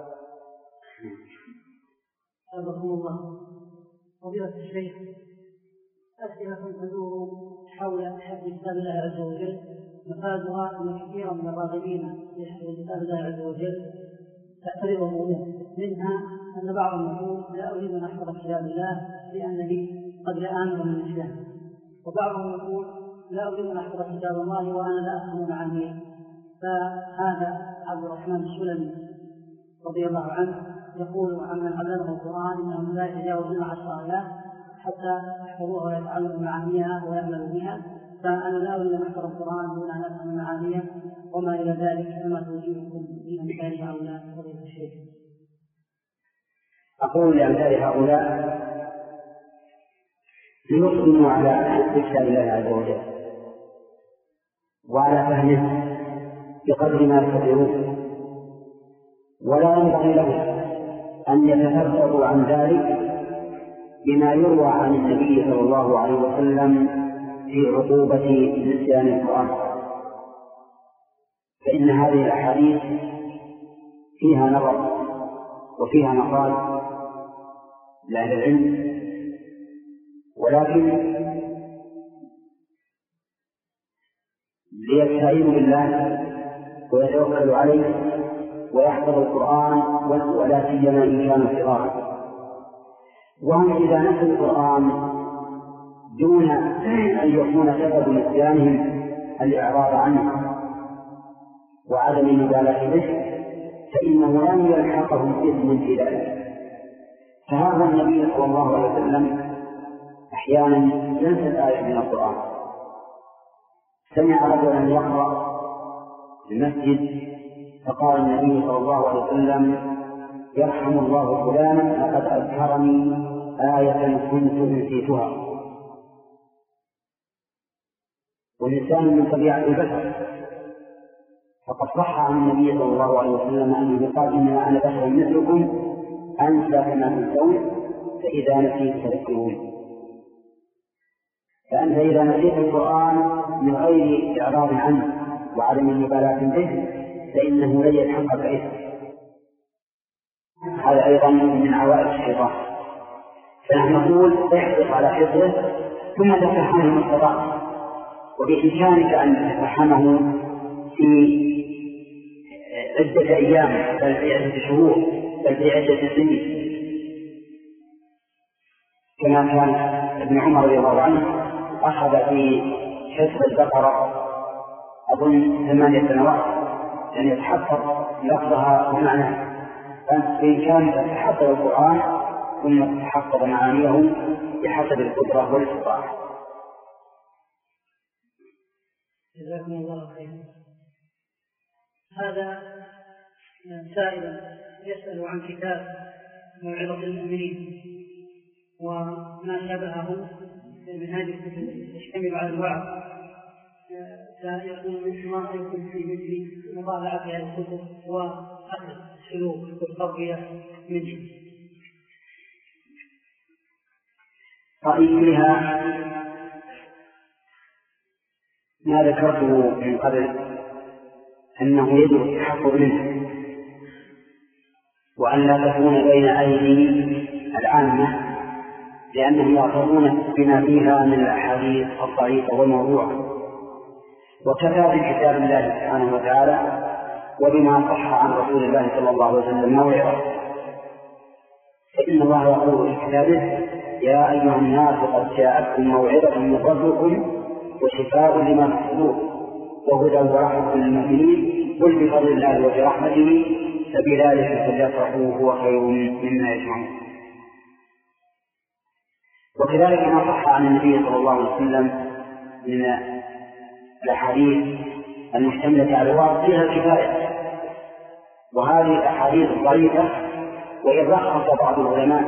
أبقى الله فضيلة الشيخ، أسئلة تدور حول حفظ كتاب الله عز وجل، مفادها أن كثيرا من الراغبين في حفظ كتاب الله عز وجل تعترض أمور، منها أن بعضهم يقول لا أريد أن أحفظ كتاب الله لأنني قد لا آمن من الإسلام، وبعضهم يقول لا أريد أن أحفظ كتاب الله وأنا لا أفهم معانيه. فهذا عبد الرحمن السلمي رضي الله عنه يقول عمن علمه القرآن إنهم لا يتجاوزون عشر آيات حتى يحفظوها ويتعلموا معانيها ويعملوا بها، فأنا لا أريد أن أحفظ القرآن دون أن أفهم معانيها وما إلى ذلك. فما توجيهكم لأمثال هؤلاء فضيلة الشيخ؟ أقول لأمثال هؤلاء ليقدموا على كتاب الله عز وجل وعلى فهمه بقدر ما يستطيعون، ولا ينبغي لهم أن يتفرقوا عن ذلك بما يروى عن النبي صلى الله عليه وسلم في عقوبة نسيان القرآن، فإن هذه الأحاديث فيها نظر وفيها مقال لأهل العلم، ولكن ليستعينوا بالله ويتوكلوا عليه ويحفظوا القرآن ولا سيما إن كانوا صغارا. وهم إذا نسوا القرآن دون أن يكون سبب نسيانهم الإعراض عنه وعدم المبالاة به فإنه لن يلحقهم إثم في ذلك. فهذا النبي صلى الله عليه وسلم أحيانا ينسى الآية من القرآن. سمع رجلا يقرأ في المسجد فقال النبي صلى الله عليه وسلم يرحم الله فلانا لقد أذكرني آية كنت نسيتها. والإنسان من طبيعة البشر، فقد صح عن النبي صلى الله عليه وسلم أنه قال إنما أنا بشر مثلكم أنسى كما تنسون فإذا نسيت فذكروني. فأنت إذا نسيت القرآن من غير إعراض عنه وعدم المبالاة به فإنه لن يتحقق إثم. هذا أيضا من عوائد الشيطان. فنحن نقول احرص على حفظه ثم تفهمه ما استطعت، وبإمكانك أن تفهمه في عدة أيام بل في عدة شهور بل في عدة سنين، كما كان ابن عمر رضي الله عنه أخذ في حفظ البقرة أظن ثمانية سنوات أن يتحفظ لفظها ومعناها. فأنت بإمكانك أن تحفظ القرآن ثم تحفظ معانيه بحسب القدرة والاستطاعة. جزاكم الله خيرا. هذا سائل يسأل عن كتاب موعظة المؤمنين وما شابهه من هذه الكتب يشتمل على الوعظ، فيكون ما يكون في مثل مطالعة هذه الكتب وأخذ السلوك والتربية منه. رأيي فيها ما ذكرته من قبل أنه يجب التحفظ منه، وأن لا تكون بين أيدي العامة لأنهم يأخذون بما فيها من الأحاديث الضعيفة والموضوعة. وكفى بكتاب الله سبحانه وتعالى وبما صح عن رسول الله صلى الله عليه وسلم موعظة. فإن الله يقول في كتابه يا أيها الناس قد جاءتكم موعظة من ربكم وشفاء لما في الصدور وهدى ورحمة للمؤمنين قل بفضل الله وبرحمته فبذلك فليفرحوا هو خير مما يجمعون. وكذلك ما صح عن النبي صلى الله عليه وسلم من الأحاديث المشتملة على الوعظ فيها الكفاية، وهذه الأحاديث الضعيفة وإن رخص بعض العلماء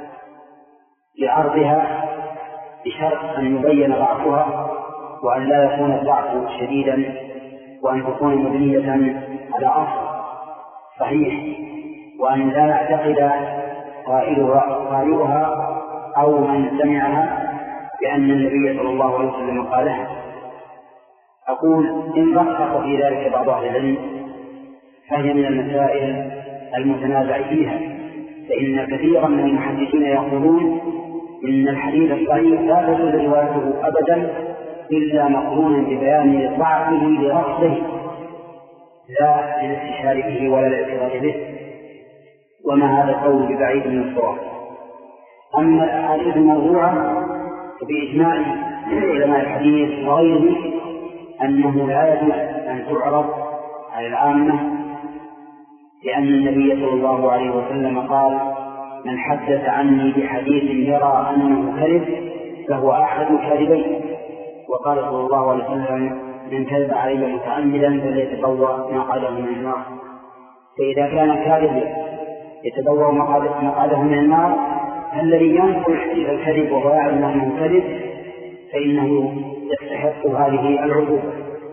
لعرضها بشرط أن يبين ضعفها وأن لا يكون الضعف شديدا وأن تكون مبنية على أصل صحيح وأن لا يعتقد قائلها قائلها أو من سمعها بأن النبي صلى الله عليه وسلم قالها. أقول إن رخص في ذلك بعض أهل العلم فهي من المسائل المتنازع فيها، فإن كثيرا من المحدثين يقولون إن الحديث الصحيح لا تجوز روايته أبدا إلا مقرونا ببيان ضعفه لرفضه لا للاستشهاد به ولا الاعتراض به، وما هذا القول ببعيد من الصواب. أما الأحاديث الموضوعة فبإجماع علماء الحديث وغيره أنه لا يجوز أن تعرض على العامة، لأن النبي صلى الله عليه وسلم قال: من حدث عني بحديث يرى أنه كذب فهو أحد الكاذبين. وقال صلى الله عليه وسلم: من كذب علي متعمدا فليتبوأ مقعده من النار. فإذا كان كاذبا يتبوأ مقعده من النار، الذي ينقل الكذب وهو يعلم أنه كذب فإنه يستحق هذه العقوبة.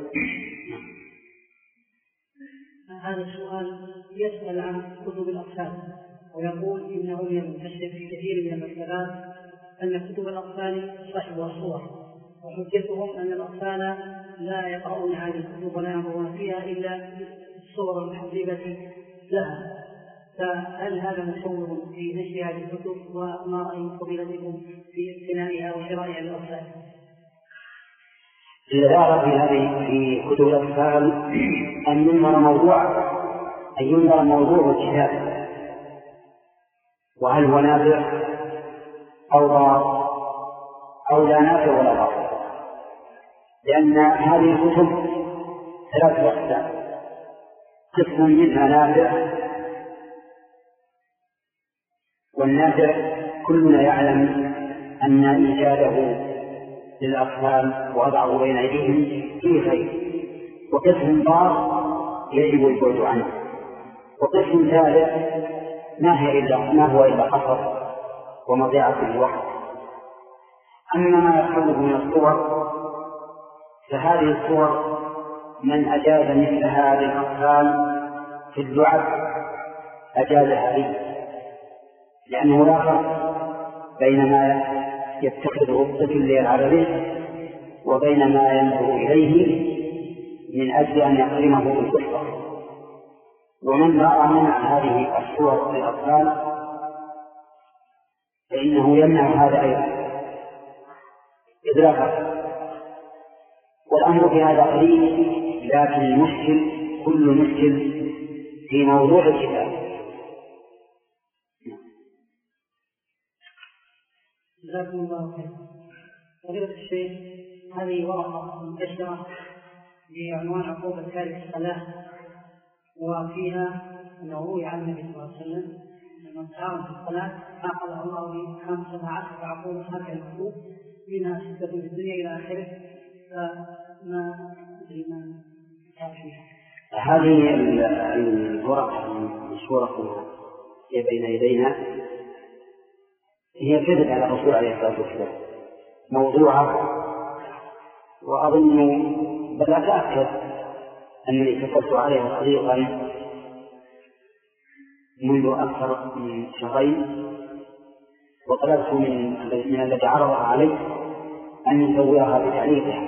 هذا السؤال يسأل عن كتب الأطفال ويقول إنه ينتشر في كثير من المكتبات أن كتب الأطفال صحبها الصور، وحجتهم أن الأطفال لا يقرؤون هذه الكتب ولا ينظرون فيها إلا الصور المحببة لها، فهل هذا مشوه في نشر هذه الكتب؟ وما رأي فضيلتكم في اقتنائها وشرائها للأطفال؟ إذا في هذه في كتب الأطفال أن ينظر موضوع أن ينظر موضوع الكتاب، وهل هو نافع أو ضار أو لا نافع ولا ضار، لأن هذه الكتب ثلاث أقسام: قسم منها نافع، والنافع كلنا يعلم أن إيجاده للأطفال ووضعه بين أيديهم فيه خير، وقسم ضار يجب البعد عنه، وقسم ثالث ما هي إلا ما هو إلا قصر ومضيعة للوقت. أما ما يخرج من الصور فهذه الصور من أجاز مثلها للأطفال في اللعب أجازها لي، لأنه لا فرق بين ما يتخذه الطفل ليلعب به وبين ما ينظر إليه من أجل أن يقرنه بالكفر. ومن رأى منع هذه الصور للأطفال فإنه يمنع هذا أيضا إذ لا فرق، والأمر في هذا قليل، لكن المشكل كل مشكل في موضوع الكتاب. جزاكم الله خير. فضيلة الشيخ، هذه ورقة منتشرة بعنوان عقوبة تارك الصلاة، وفيها أنه روي عن النبي صلى الله عليه وسلم أن من تعاون في الصلاة عاقبه الله بخمسة عشر عقوبة هكذا المكتوب، منها ستة في الدنيا إلى آخره، فما أدري ما كان فيها. هذه الورقة المشهورة هي بين يدينا هي كذب على الرسول عليه الصلاة والسلام، موضوعة، وأظن بل أتأكد أنني كتبت عليها طريقا منذ أكثر من شهرين، وطلبت من من الذي عرضها علي أن يصورها بتعليقها،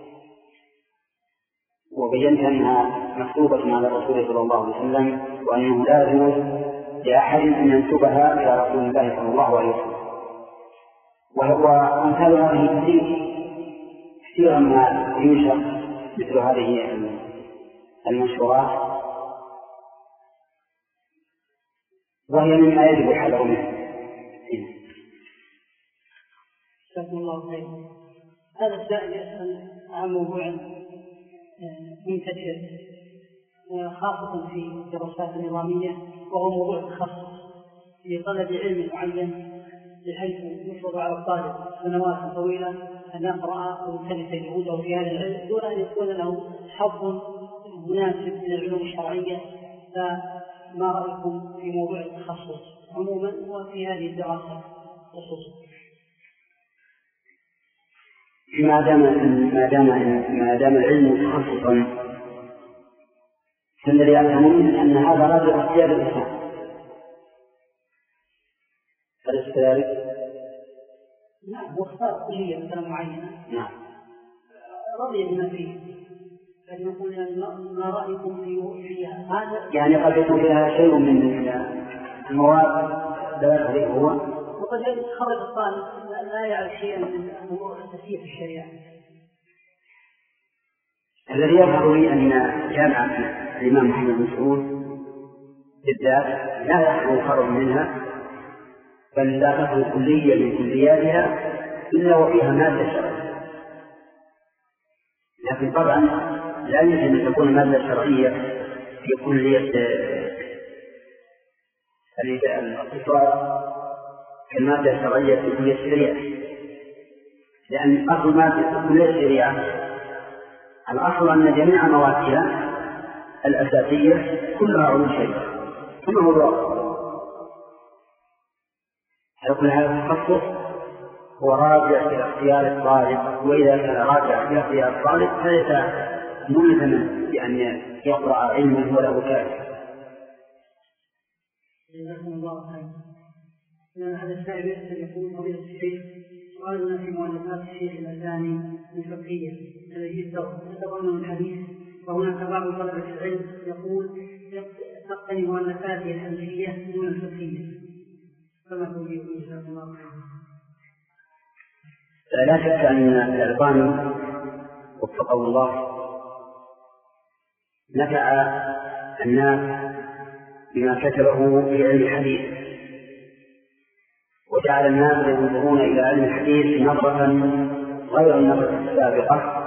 وبينت أنها مكتوبة على الرسول صلى الله عليه وسلم، وأنه لا يجوز لأحد أن ينسبها إلى رسول الله صلى الله عليه وسلم. وهو أمثال هذه كثير كثيرا ما ينشر مثل هذه المنشورات، وهي مما يجب الحذر منه. جزاكم الله خير. هذا السائل يسأل عن موضوع منتشر خاصة في الدراسات النظامية، وهو موضوع التخصص لطلب علم معين، بحيث يفرض على الطالب سنوات طويلة أن يقرأ أو يمتلك جهوده في هذا العلم دون أن يكون له حظ مناسب من العلوم الشرعية. ما رأيكم في موضوع التخصص عموما وفي هذه الدراسة خصوصا؟ ما دام ما دام ما دام العلم تخصصا فالذي أفهم منه أن هذا راجع اختيار الإنسان. أليس كذلك؟ نعم، واختار كلية مثلا معينة. نعم. رضي بما فيه. لكن نقول ما رأيكم في هذا؟ يعني قد يكون فيها شيء من المواد لا يدري هو. وقد يتخرج الطالب لا يعرف شيئا من أمور أساسية في الشريعة. الذي يظهر لي أن جامعة الإمام محمد بن سعود بالذات لا يخلو فرع منها، بل لا تخلو كلية من كلياتها إلا وفيها مادة شرعية. لكن طبعا لا يمكن أن تكون مادة شرعية في كلية الاقتصاد كالمادة الشرعية في كلية الشريعة، لأن أصل مادة كلية الشريعة الأصل أن جميع موادها الأساسية كلها علوم شريعة كما هو الواقع. حكم هذا التخصص هو راجع إلى اختيار الطالب، وإذا كان راجع إلى اختيار الطالب فليس ملزما بأن يقرأ علما وله كافٍ. جزاكم الله خيرا. هذا السائل يسأل يقول فضيلة الشيخ سؤالنا في مؤلفات الشيخ الألباني الفقهية الذي يتضمن الحديث، وهناك بعض طلبة العلم يقول تقتني مؤلفاته الحديثية دون الفقهية، فما تجيب جزاكم الله خيرا؟ لا شك أن الألباني وفقه الله نفع الناس بما كتبه في علم الحديث، وجعل الناس ينظرون إلى علم الحديث نظرة غير النظرة السابقة.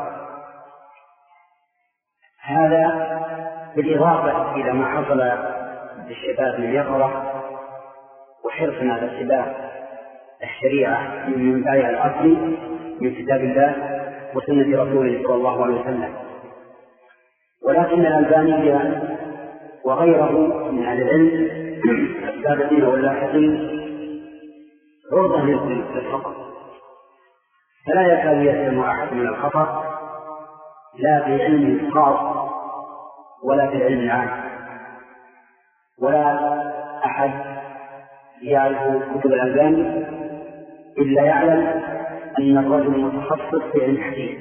هذا بالإضافة إلى ما حصل للشباب من يقرأ وحرص على اتباع الشريعة من منبعها الأصلي من كتاب الله وسنة رسوله صلى الله عليه وسلم. ولكن الألباني وغيره من أهل العلم السابقين واللاحقين عرضة للخطأ، فلا يكاد يسلم أحد من الخطأ لا في علم الخاص ولا في العلم العام، ولا أحد يعرف كتب الألباني إلا يعلم أن الرجل متخصص في علم الحديث،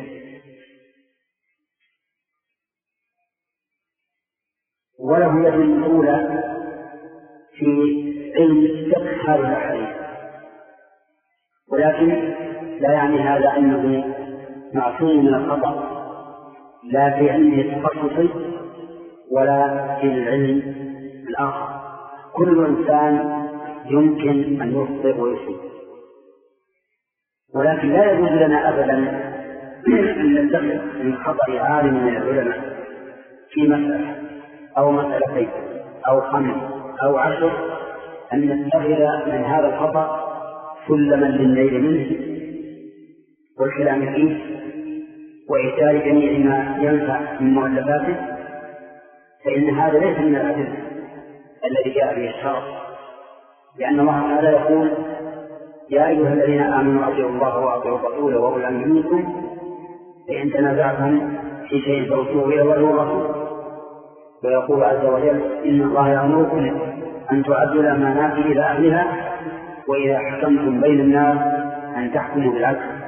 وله يد الأولى في علم فقه هذه الأحاديث، ولكن لا يعني هذا أنه معصوم من الخطأ لا في علمه التخصصي ولا في العلم الآخر. كل إنسان يمكن أن يخطئ ويصيب، ولكن لا يجوز لنا أبدا أن نتخذ من خطأ عالم من العلماء في مسألة أو مسألتين أو خمس أو عشر أن نتخذ من هذا الخطأ سلما للنيل منه والكلام فيه وإيثار جميع ما ينفع من مؤلفاته، فإن هذا ليس من الأدلة الذي جاء به الشرع، لأن الله تعالى يقول يا أيها الذين آمنوا أطيعوا الله وأطيعوا الرسول وأولي الأمر منكم فإن تنازعتم في شيء فردوه إلى الله والرسول. ويقول عز وجل إن الله يأمركم أن تعدوا الأمانات إلى أهلها وإذا حكمتم بين الناس أن تحكموا بالعدل.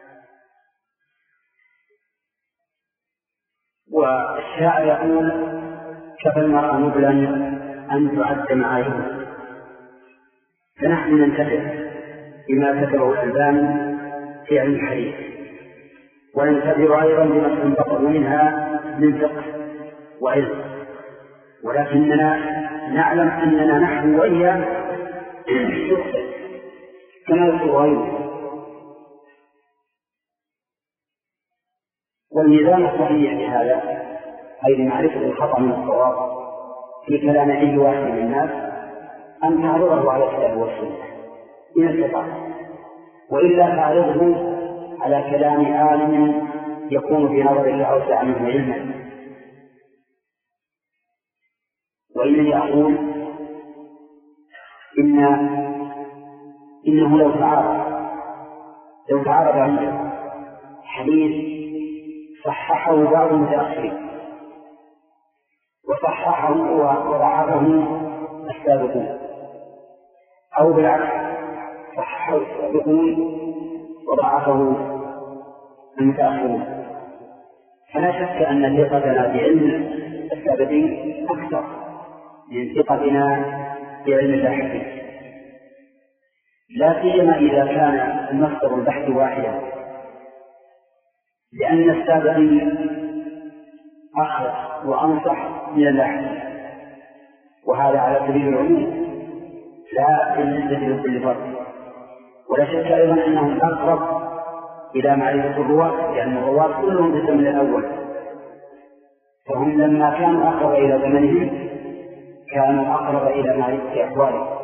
والشاعر يقول كفى المرأة نبلا أن تعد معايبه. فنحن ننتبه بما كتبه الألباني في علم الحديث، وننتبه أيضا بما استنبطه منها من فقه وعلم، ولكننا نعلم أننا نحن وإياه نخطئ كما يخطئ غيره. والميزان الصحيح لهذا أي لمعرفة الخطأ من الصواب في كلام أي واحد من الناس أن تعرضه على الكتاب والسنة إن استطاع، وإلا تعرضه على كلام عالم يكون في نظر الله أوسع منه علما. وإنني أقول إن إنه لو تعارض لو تعارض عنده حديث صححه بعض المتأخرين وصححه وضعفه السابقون، أو بالعكس صححه السابقون وضعفه المتأخرون، فلا شك أن ثقتنا بعلم السابقين أكثر من ثقتنا بعلم اللاحقين، لا سيما إذا كان المصدر البحث واحدا، لأن السابقين أخلص وأنصح من اللاحقين، وهذا على سبيل العموم لا بالنسبة لكل فرد. ولا شك أيضا أنهم أقرب إلى معرفة الرواة، لأن الرواة كلهم في الزمن الأول، فهم لما كانوا أقرب إلى زمنهم كانوا أقرب إلى معرفة أحوالهم.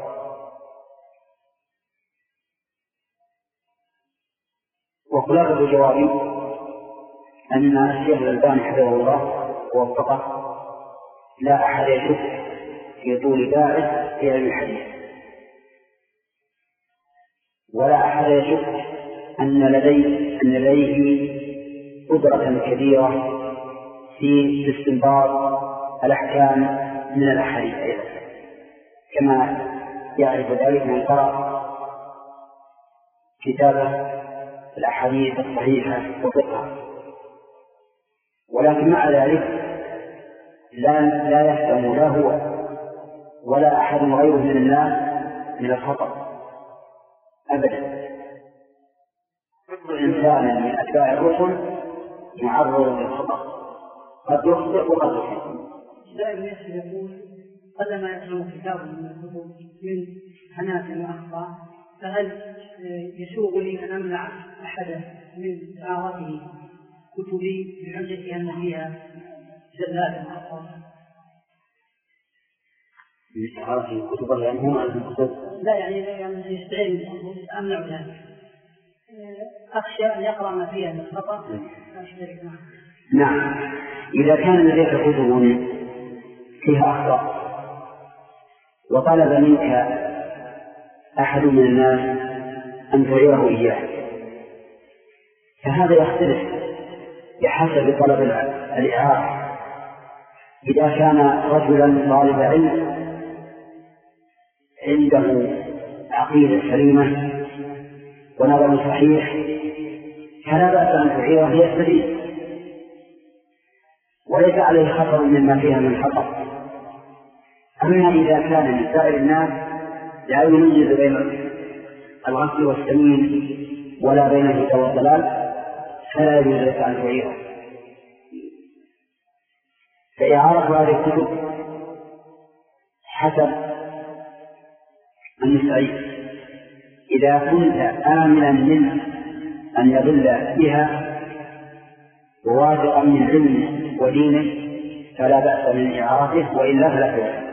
وخلاصة جوابي أن الشيخ الألباني حفظه الله ووفقه لا أحد يشك في طول باعث في علم الحديث، ولا أحد يشك أن لديه أن لديه قدرة كبيرة في استنباط الأحكام من الأحاديث أيضا، كما يعرف ذلك من قرأ كتابه الأحاديث الصحيحة وفقها. ولكن مع ذلك لا لا يفهم لا هو ولا أحد غيره من الناس من الخطأ أبدا. كل إنسان من أتباع الرسل معرض للخطأ، قد يخطئ وقد يصيب. دائما يقول قدما يقرأ كتاب من الكتب من حنات وأخطاء، فهل يسوغ لي أن أمنع أحدا من إعارته كتبي بحجة أن فيها زلات وأخطاء؟ من إعارته كتبه يعني هم الكتب؟ لا، يعني يعني يستعين أمنع ذلك، أخشى أن يقرأ ما فيها من الخطأ فأشترك معه. نعم، إذا كان لديك كتب فيها أخطاء وطلب منك أحد من الناس أن تعيره إياه، فهذا يختلف بحسب طلب الإعارة. إذا كان رجلا طالب علم عنده عقيدة سليمة ونظر صحيح فلا بأس أن تعيره ليستفيد وليس عليه خطر مما فيها من خطر. أما إذا كان من سائر الناس لا يميز بين الغسل والسمين ولا بين الهدى والضلال فلا يجوز لك أن تعيره. فإعارة هذه الكتب حسب المستعير، إذا كنت آمنا من أن يضل بها وواثقا من علمه ودينه فلا بأس من إعارته، وإلا فلا بأس.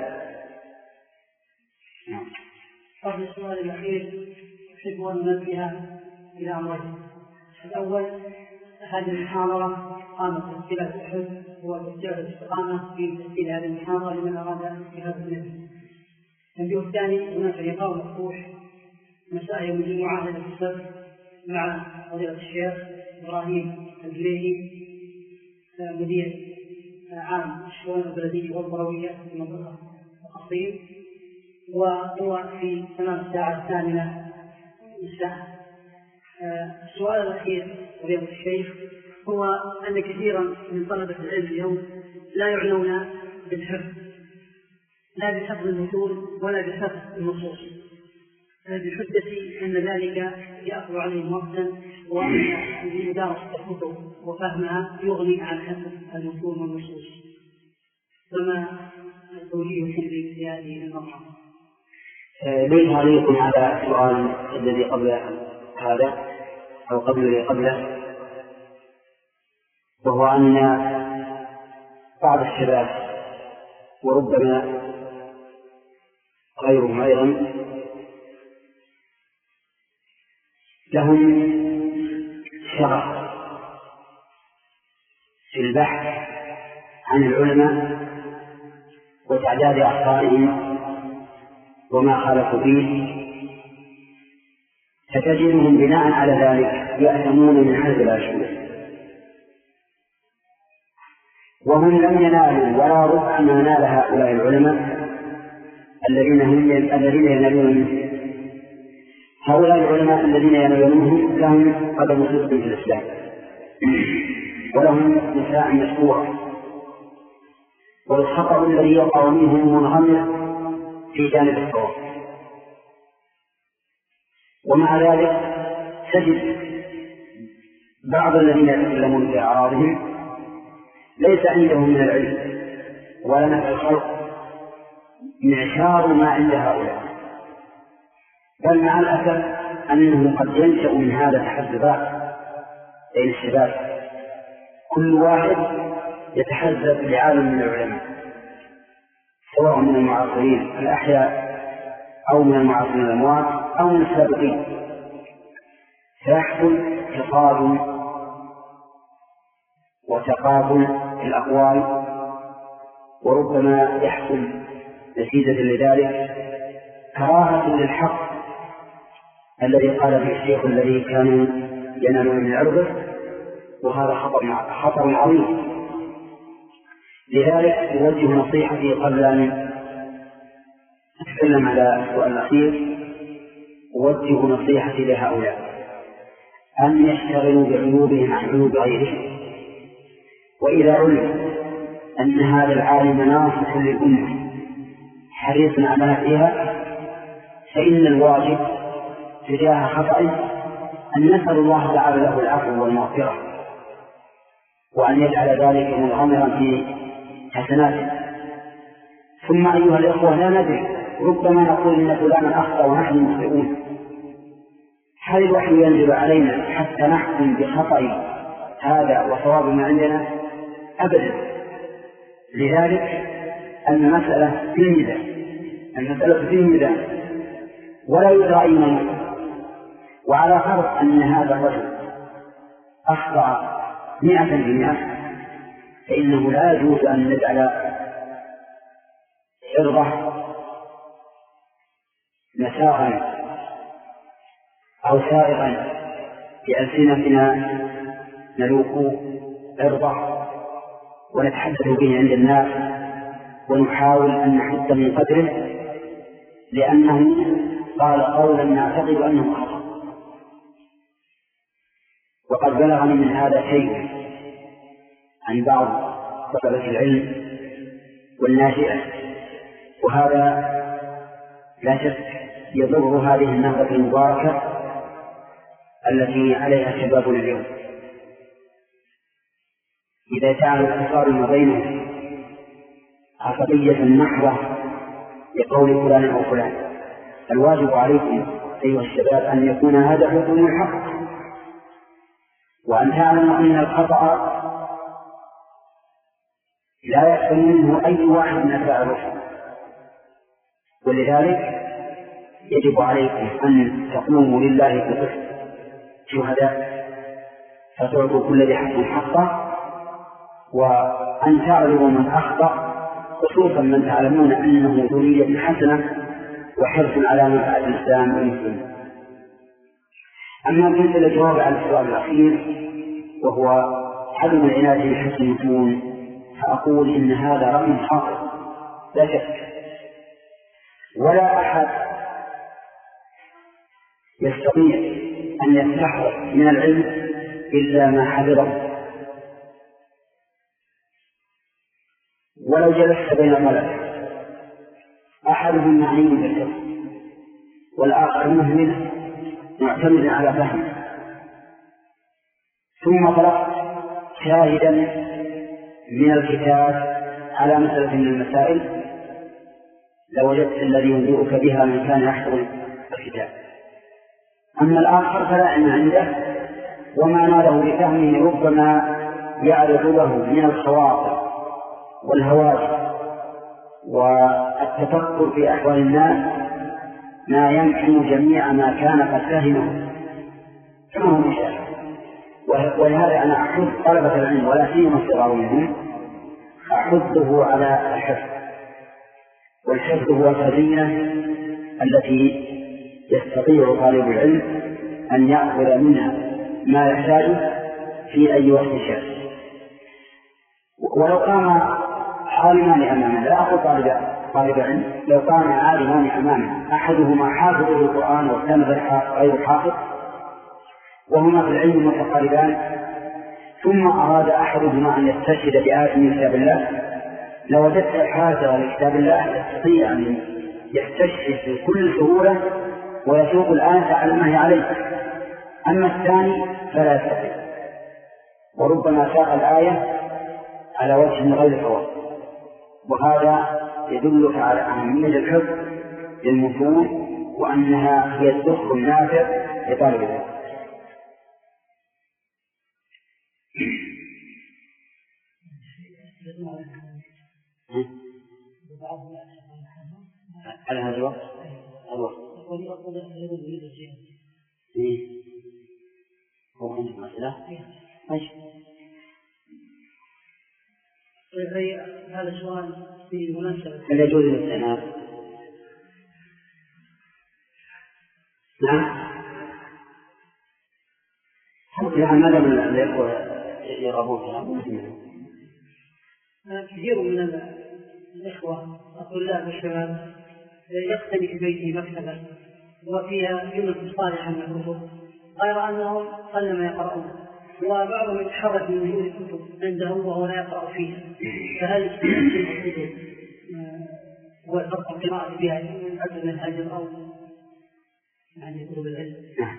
قبل السؤال الأخير أحب أن ننبه إلى أمرين. الأول، هذه المحاضرة قامت تسجيلها أحد هو تسجيل الاستقامة في تسجيل هذه المحاضرة لمن أراد استفادة منها. التنبيه الثاني، هناك لقاء مفتوح مساء يوم الجمعة هذا السبت مع فضيلة الشيخ إبراهيم الجليهي مدير عام الشؤون البلدية والقروية في منطقة القصيم، وهو في تمام الساعة الثامنة مساء. السؤال الأخير فضيلة الشيخ هو أن كثيرا من طلبة العلم اليوم لا يعنون بالحفظ، لا بحفظ المتون ولا بحفظ النصوص، بحجة أن ذلك يأخذ عليهم وقتا، وأن مدارسة الكتب وفهمها يغني عن حفظ المتون والنصوص. فما توجيهكم في هذه المرحلة؟ لي تعليق على السؤال الذي قبل هذا أو قبل الذي قبله، وهو أن بعض الشباب وربما غيرهم أيضا لهم شغف في البحث عن العلماء وتعداد أخطائهم وما خالفوا فيه، فتجدهم بناء على ذلك يأثمون من حيث لا يشعرون، وهم لم ينالوا ولا ربع ما نال هؤلاء العلماء الذين هم الذين ينالون منهم. هؤلاء العلماء الذين ينالون منهم لهم قدم صدق في الإسلام، ولهم نساء مشهورة، والخطأ الذي يقع منهم منغمر في جانب الصواب. ومع ذلك تجد بعض الذين يتكلمون في أعراضهم ليس عندهم من العلم ولا نفع الخلق معشار ما عند هؤلاء، بل مع الأسف أنه قد ينشأ من هذا تحزبات بين الشباب، كل واحد يتحزب لعالم من العلماء سواء من المعاصرين الأحياء أو من المعاصرين الأموات أو من السابقين، فيحصل تصادم وتقابل في الأقوال، وربما يحصل نتيجة لذلك كراهة للحق الذي قال به الشيخ الذي كانوا ينالون من عرضه، وهذا خطر خطر عظيم. لذلك أوجه نصيحتي قبل أن أتكلم على السؤال الأخير، أوجه نصيحتي لهؤلاء أن يشتغلوا بعيوبهم عن عيوب غيرهم، وإذا علم أن هذا العالم ناصح للأمة حريص على نفسها، فإن الواجب تجاه خطئه أن نسأل الله تعالى له العفو والمغفرة، وأن يجعل ذلك منغمرا في حسناته. ثم أيها الإخوة لا ندري، ربما نقول إن فلانا أخطأ ونحن مخطئون، هل الوحي ينزل علينا حتى نحكم بخطأ هذا وصواب ما عندنا؟ أبدا. لذلك المسألة في الميزان، المسألة في الميزان ولا يدرى أين المسألة. وعلى فرض أن هذا الرجل أخطأ مئة بالمئة، فإنه لا يجوز أن نجعل عرضه مساغا أو سائغا بألسنتنا نلوك عرضه ونتحدث به عند الناس ونحاول أن نحد من قدره لأنه قال قولا نعتقد أنه خطأ. وقد بلغني من هذا شيء عن بعض طلبة العلم والناشئة، وهذا لا شك يضر هذه النهضة المباركة التي عليها شبابنا اليوم. إذا جعل الاتصال ما بينهم عصبية محضة لقول فلان أو فلان، الواجب عليكم أيها الشباب أن يكون هدفكم الحق، وأن تعلموا أن الخطأ لا يحصل منه أي واحد من أتباع الرسل، ولذلك يجب عليكم أن تقوموا لله بالقسط شهداء، فتعطوا كل ذي حق حقه، وأن تعرضوا من أخطأ، خصوصا من تعلمون أنه ذرية حسنة وحرص على منفعة الإسلام والمسلمين. أما بالنسبة للجواب على السؤال الأخير وهو عدم العناية بحسن المتون، فأقول إن هذا رقم خاطئ لا شك، ولا أحد يستطيع أن يستحضر من العلم إلا ما حفظه. ولو جلست بين طلبة أحدهم معين بالحفظ والآخر مهمل معتمد على فهم، ثم طلبت شاهدا من الكتاب على مسألة من المسائل، لوجدت الذي ينبئك بها من كان يحفظ الكتاب. أما الآخر فلا علم عنده، وما ناله بفهمه ربما يعرض له من الخواطر والهواجس والتفكر في أحوال الناس ما يمحو جميع ما كان قد فهمه كما هو مشاهد. ولهذا أنا أحث طلبة العلم ولا سيما الصغار منهم، أحثه على الحفظ والحفظ هو الخزينة التي يستطيع طالب العلم أن يأخذ منها ما يحتاجه في أي وقت شاء. ولو قام عالمان أمامه، لا أقول طالب طالب علم، لو قام عالمان أمامه أحدهما حافظ القرآن والثاني غير حافظ وهما في العلم متقاربان، ثم أراد أحدهما أن يستشهد بآية من كتاب الله، لوجدت حافظا لكتاب الله يستطيع أن يستشهد بكل سهولة ويسوق الآية على ما هي عليه. أما الثاني فلا يستطيع، وربما ساق الآية على وجه غير صواب، وهذا يدلك على أهمية الحفظ للمتون وأنها هي الدخل النافع لطالب العلم. على هذا الوقت الوقت هو عندك مسألة ماشي. هذا السؤال في مناسبة هل يجوز الاستئناف؟ نعم. يعني ماذا من الإخوة يرغبون فيها؟ كثير من الإخوة الطلاب والشباب يقتني في بيته مكتبة وفيها جملة صالحة من الكتب، غير أنهم قلما يقرؤون، وبعضهم يتحرك من وجود الكتب عنده وهو لا يقرأ فيها. فهل الكتب هو الفرق القراءة فيها من أجل الهجر أو يعني كتب العلم؟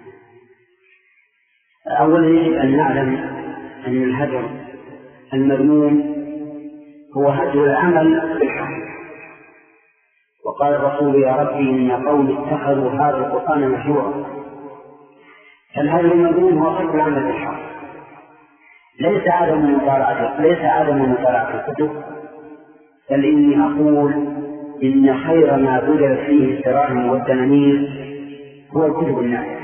أولا يجب أن نعلم أن الهجر المذموم هو هجر العمل بالحق. وقال الرسول يا ربي إن قوم اتخذوا هذا القرآن مهجورا. فالهجر المذموم هو ترك العمل بالحق، ليس عدم مطالعة ليس عدم مطالعة الكتب، بل إني أقول إن خير ما بذل فيه الدراهم والدنانير هو الكتب النافعة.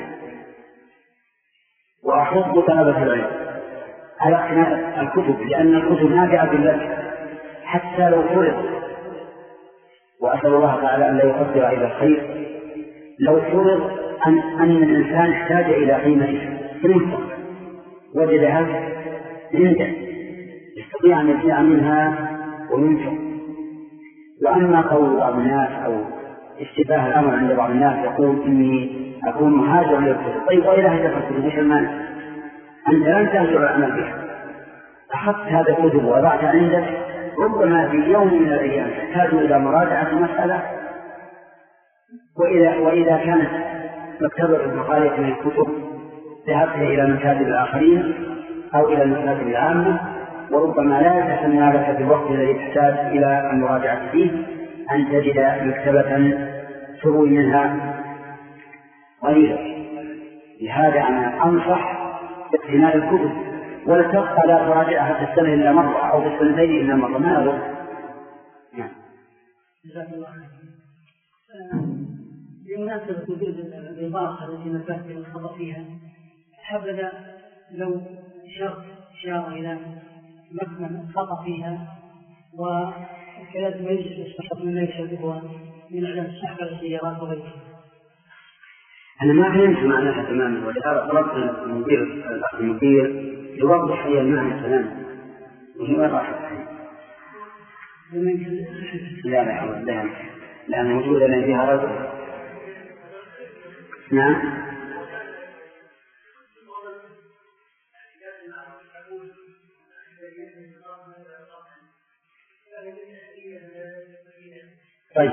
وأحض طلبة العلم على اقتناء الكتب، لأن الكتب نافعة لك حتى لو فرض، وأسأل الله تعالى أن لا يقدر إلى الخير، لو فرض أن, أن الإنسان احتاج إلى قيمته في المستقبل وجدها عنده يستطيع أن يبيع منها وينفق. وأما قول بعض الناس أو اشتباه الأمر عند بعض الناس يقول إني أكون مهاجرا للكتب، طيب وإذا هجرت الكتب وش المانع؟ أنت لن تهجر العمل بها، أخذت هذا الكتب وضعت عندك، ربما في يوم من الأيام تحتاج إلى مراجعة مسألة، وإذا, وإذا كانت مكتبة المقالية من الكتب ذهبت إلى مكاتب الآخرين أو إلى المكاتب العامة، وربما لا يتسنى لك في الوقت الذي تحتاج إلى المراجعة فيه أن تجد مكتبة تروي منها قليلا. لهذا أنا أنصح باقتناء الكتب، ولا تبقى لا تراجعها في السنة إلا مرة أو في السنتين إلا مرة، ما يضر. نعم. جزاك الله خير. بمناسبة وجود الإضافة التي نبهت الخطأ فيها، حبذا لو شخص شار إلى مكمن خطأ فيها وكذلك ما يجب الصحة من ليس بها من إعلان السحب على السيارات وغيرها. أنا ما فهمت معناها تماما، ولهذا طلبت المدير الأخ المدير يوضح لي المعنى تماما. وهي وين راحت؟ لا لا لا لا موجودة لأن فيها رجل. نعم. طيب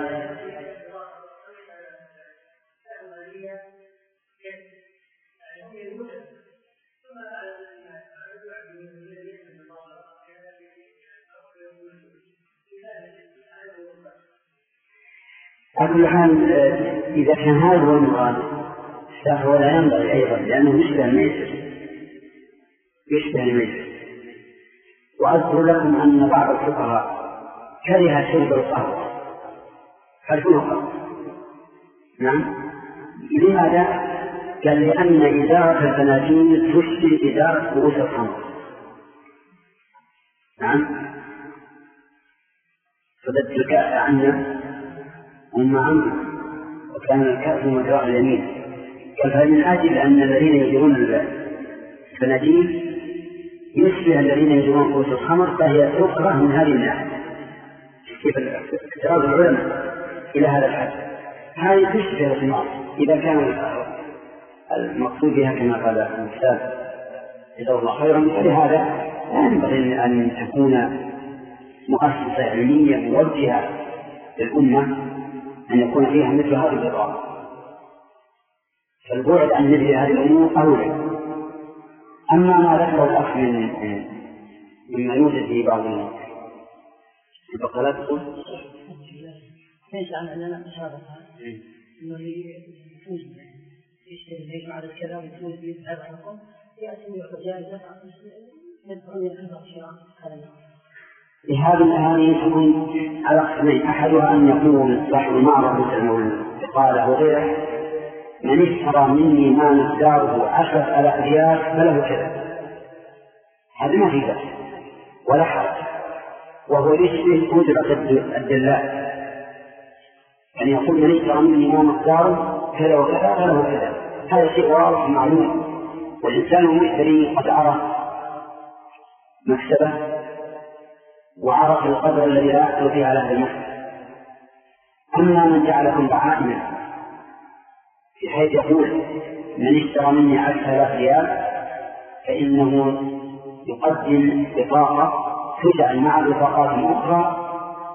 أقول حال إذا كان هذا هو المراد فهو لا ينبغي أيضا، لأنه يشبه الميسر يشبه الميسر. وأذكر لكم أن بعض الفقهاء كره شرب القهوة فالفقهاء. نعم. لماذا؟ قال لأن إدارة الفناجين تشبه إدارة رؤوس الخمر. نعم. فبدل عنا أما عمد وكان الكأس مدراء اليمين، فمن أجل أن الذين يجرون الفناديل يشبه الذين يجرون كؤوس الخمر، فهي تكره من هذه الناحية. كيف اعتراض العلماء إلى هذا الحد؟ هذه تشبه الخمار إذا كان المقصود بها كما قال الأستاذ جزاه الله خيرا. فلهذا لا ينبغي أن تكون مؤسسة علمية موجهة للأمة أن يكون فيها مثل هذه الإضرار، فالبعد عن مثل هذه الأمور أولى. أما ما ذكره الأخ من مما يوجد في بعض البقالات ليس عن أننا مشابهة إنه يفوز يشتري ليش بعد الكلام يفوز يتعب عنكم يأتي يعطي جائزة يدخل يحفظ شراء هذا لهذه هذه تكون على قسمين: أحدها أن يقول صاحب المعرض مثل البقالة وغيره من اشترى مني ما مقداره عشرة آلاف ريال فله كذا، هذا ما في بأس ولا حرج، وهو يشبه أجرة الدلال، يعني يقول من اشترى مني ما مقداره كذا وكذا فله كذا. هذا شيء واضح معلوم، والإنسان المشتري قد عرف مكسبه وعرف القدر الذي لا يحصل فيه على هذا المكسب. أما من جعلكم بعائما بحيث يقول من اشترى مني عشرة آلاف ريال فإنه يقدم بطاقة تجعل مع البطاقات الأخرى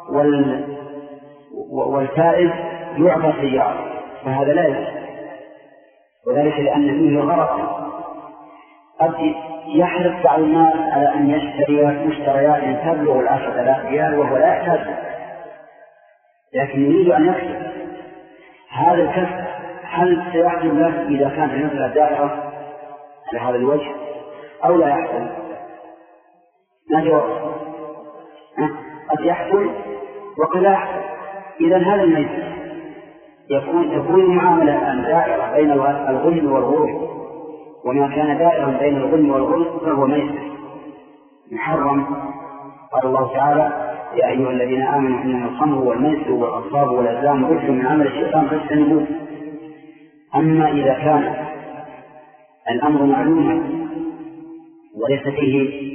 والفائز يعطى سيارة، فهذا لا يجوز، وذلك لأن فيه غرض. قد يحرص بعض الناس على أن يشتري مشتريات تبلغ العشرة آلاف ريال وهو لا يحتاج، لكن يريد أن يكسب. هذا الكسب هل سيحصل له إذا كان في مثل الدائرة على هذا الوجه أو لا يحصل؟ ما جواب؟ قد يحصل وقد لا يحصل. إذا هذا الميسر يكون تكون المعاملة دائرة بين الغنم والغرور، وما كان دائرا بين الغنم والغرور فهو ميسر محرم. قال الله تعالى: يا أيها الذين آمنوا إنما الخمر والميسر والأنصاب والأزلام رجل من عمل الشيطان فاجتنبوه. أما إذا كان الأمر معلوما وليس فيه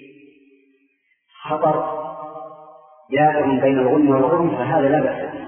خطر دائر بين الغنم والغرم فهذا لا بأس به.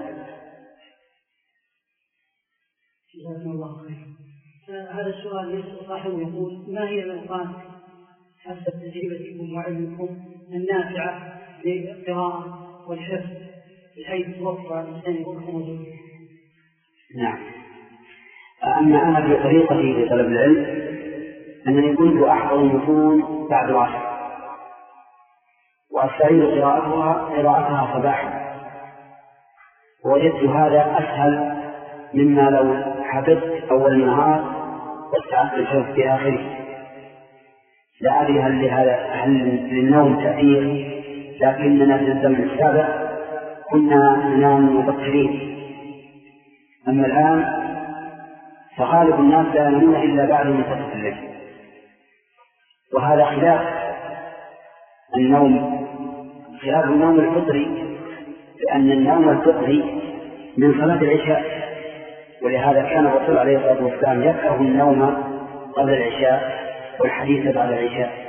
جزاكم الله خير. هذا السؤال يسأل صاحبه يقول: ما هي الأوقات حسب تجربتكم وعلمكم النافعة للقراءة والحفظ بحيث توفر الإنسان يكون موجود؟ نعم. أما أنا في طريقتي في طلب العلم أنني كنت أحفظ المتون بعد العصر وأستعيد قراءتها قراءتها صباحا، ووجدت هذا أسهل مما لو حفظت أول النهار واستعدت الحفظ في آخره. لا أدري هل لهذا هل للنوم تأثير، لكننا في الزمن السابق كنا ننام مبكرين، أما الآن فغالب الناس لا ينامون إلا بعد منتصف الليل، وهذا خلاف النوم خلاف النوم الفطري، لأن النوم الفطري من صلاة العشاء، ولهذا كان الرسول عليه الصلاة والسلام يكره النوم قبل العشاء والحديث بعد العشاء.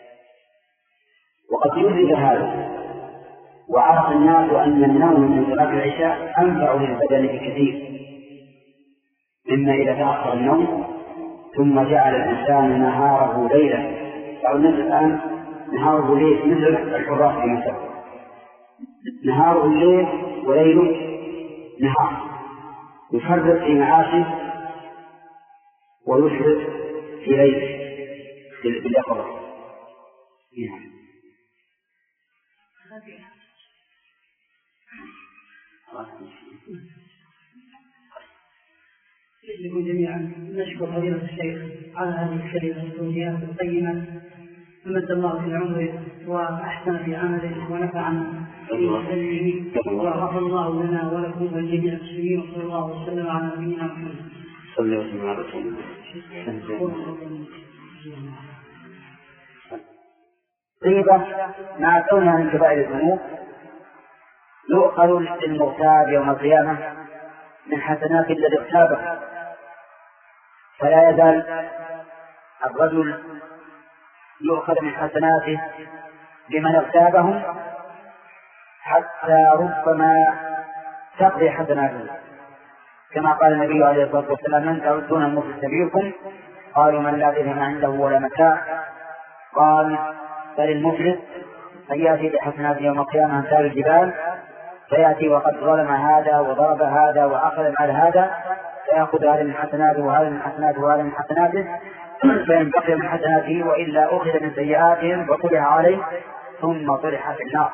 وقد يدرك هذا وعرف الناس أن النوم من صلاة العشاء أنفع للبدن بكثير مما إذا تأخر النوم ثم جعل الإنسان نهاره ليلا. بعض الناس الآن نهاره ليل مثل الحراس في مصر، نهاره الليل وليله نهار، يفرط في معاشه ويفرط في ليله باليقظة. لكم جميعا نشكر فضيلة الشيخ على هذه الكلمة التوجيهات القيمة، فمد الله في عمره وأحسن في عمله ونفعنا في علمه، وغفر الله لنا ولكم ولجميع المسلمين، وصلى الله وسلم على نبينا محمد. صلى الله وسلم على رسول الله. طيبة مع كونها من كبائر الذنوب يؤخذ للمغتاب يوم القيامة من حسنات الذي اغتابه، فلا يزال الرجل يؤخذ من حسناته لمن اغتابهم حتى ربما تقضي حسناته، كما قال النبي عليه الصلاة والسلام: من تعدون المفلس سبيلكم؟ قالوا: من لا درهم عنده ولا متاع. قال: بل المفلس أن يأتي بحسناته يوم القيامة أمثال الجبال، فيأتي وقد ظلم هذا وضرب هذا وأخذ مال هذا، فيأخذ هذا من حسناته وهذا من حسناته وهذا من حسناته، فإن بقي من حسناته وإلا أخذ من سيئاتهم فطرح عليه ثم طرح في النار.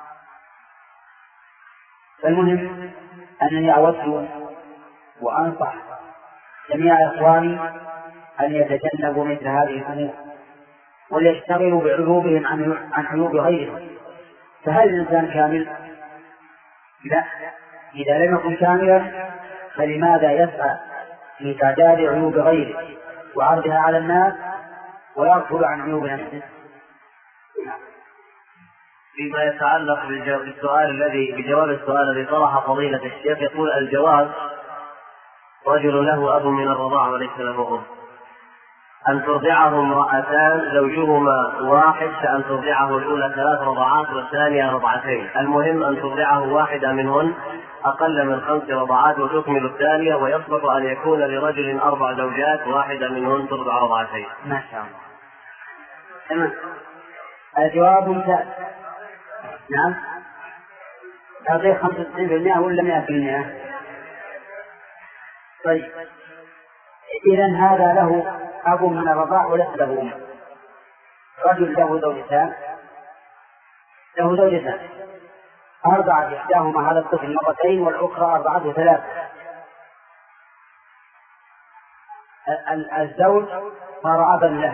فالمهم أنني أود وأنصح جميع إخواني أن يتجنبوا مثل هذه الأمور وليشتغلوا بعيوبهم عن عيوب غيرهم. فهل الإنسان كامل؟ لا. إذا لم يكن كاملا فلماذا يسعى في تعداد عيوب غيره وعرضها على الناس ويغفل عن عيوب نفسه؟ فيما يتعلق بالسؤال الذي بجواب السؤال الذي طرح فضيلة الشيخ، يقول: الجواز رجل له أب من الرضاع وليس له أم، أن ترضعه امرأتان زوجهما واحد، فأن ترضعه الأولى ثلاث رضعات والثانية رضعتين، المهم أن ترضعه واحدة منهن أقل من خمس رضعات وتكمل الثانية، ويصلح أن يكون لرجل أربع زوجات واحدة منهن ترضع رضعتين. ما شاء الله. الجواب ممتاز. نعم. أعطيه خمسة وتسعين بالمئة ولا مئة بالمئة؟ طيب، إذن هذا له أب من الرضاع وليس له أم. رجل له زوجتان له زوجتان أرضعت إحداهما هذا الطفل مرتين والأخرى أرضعته ثلاثة. الزوج صار أبا له،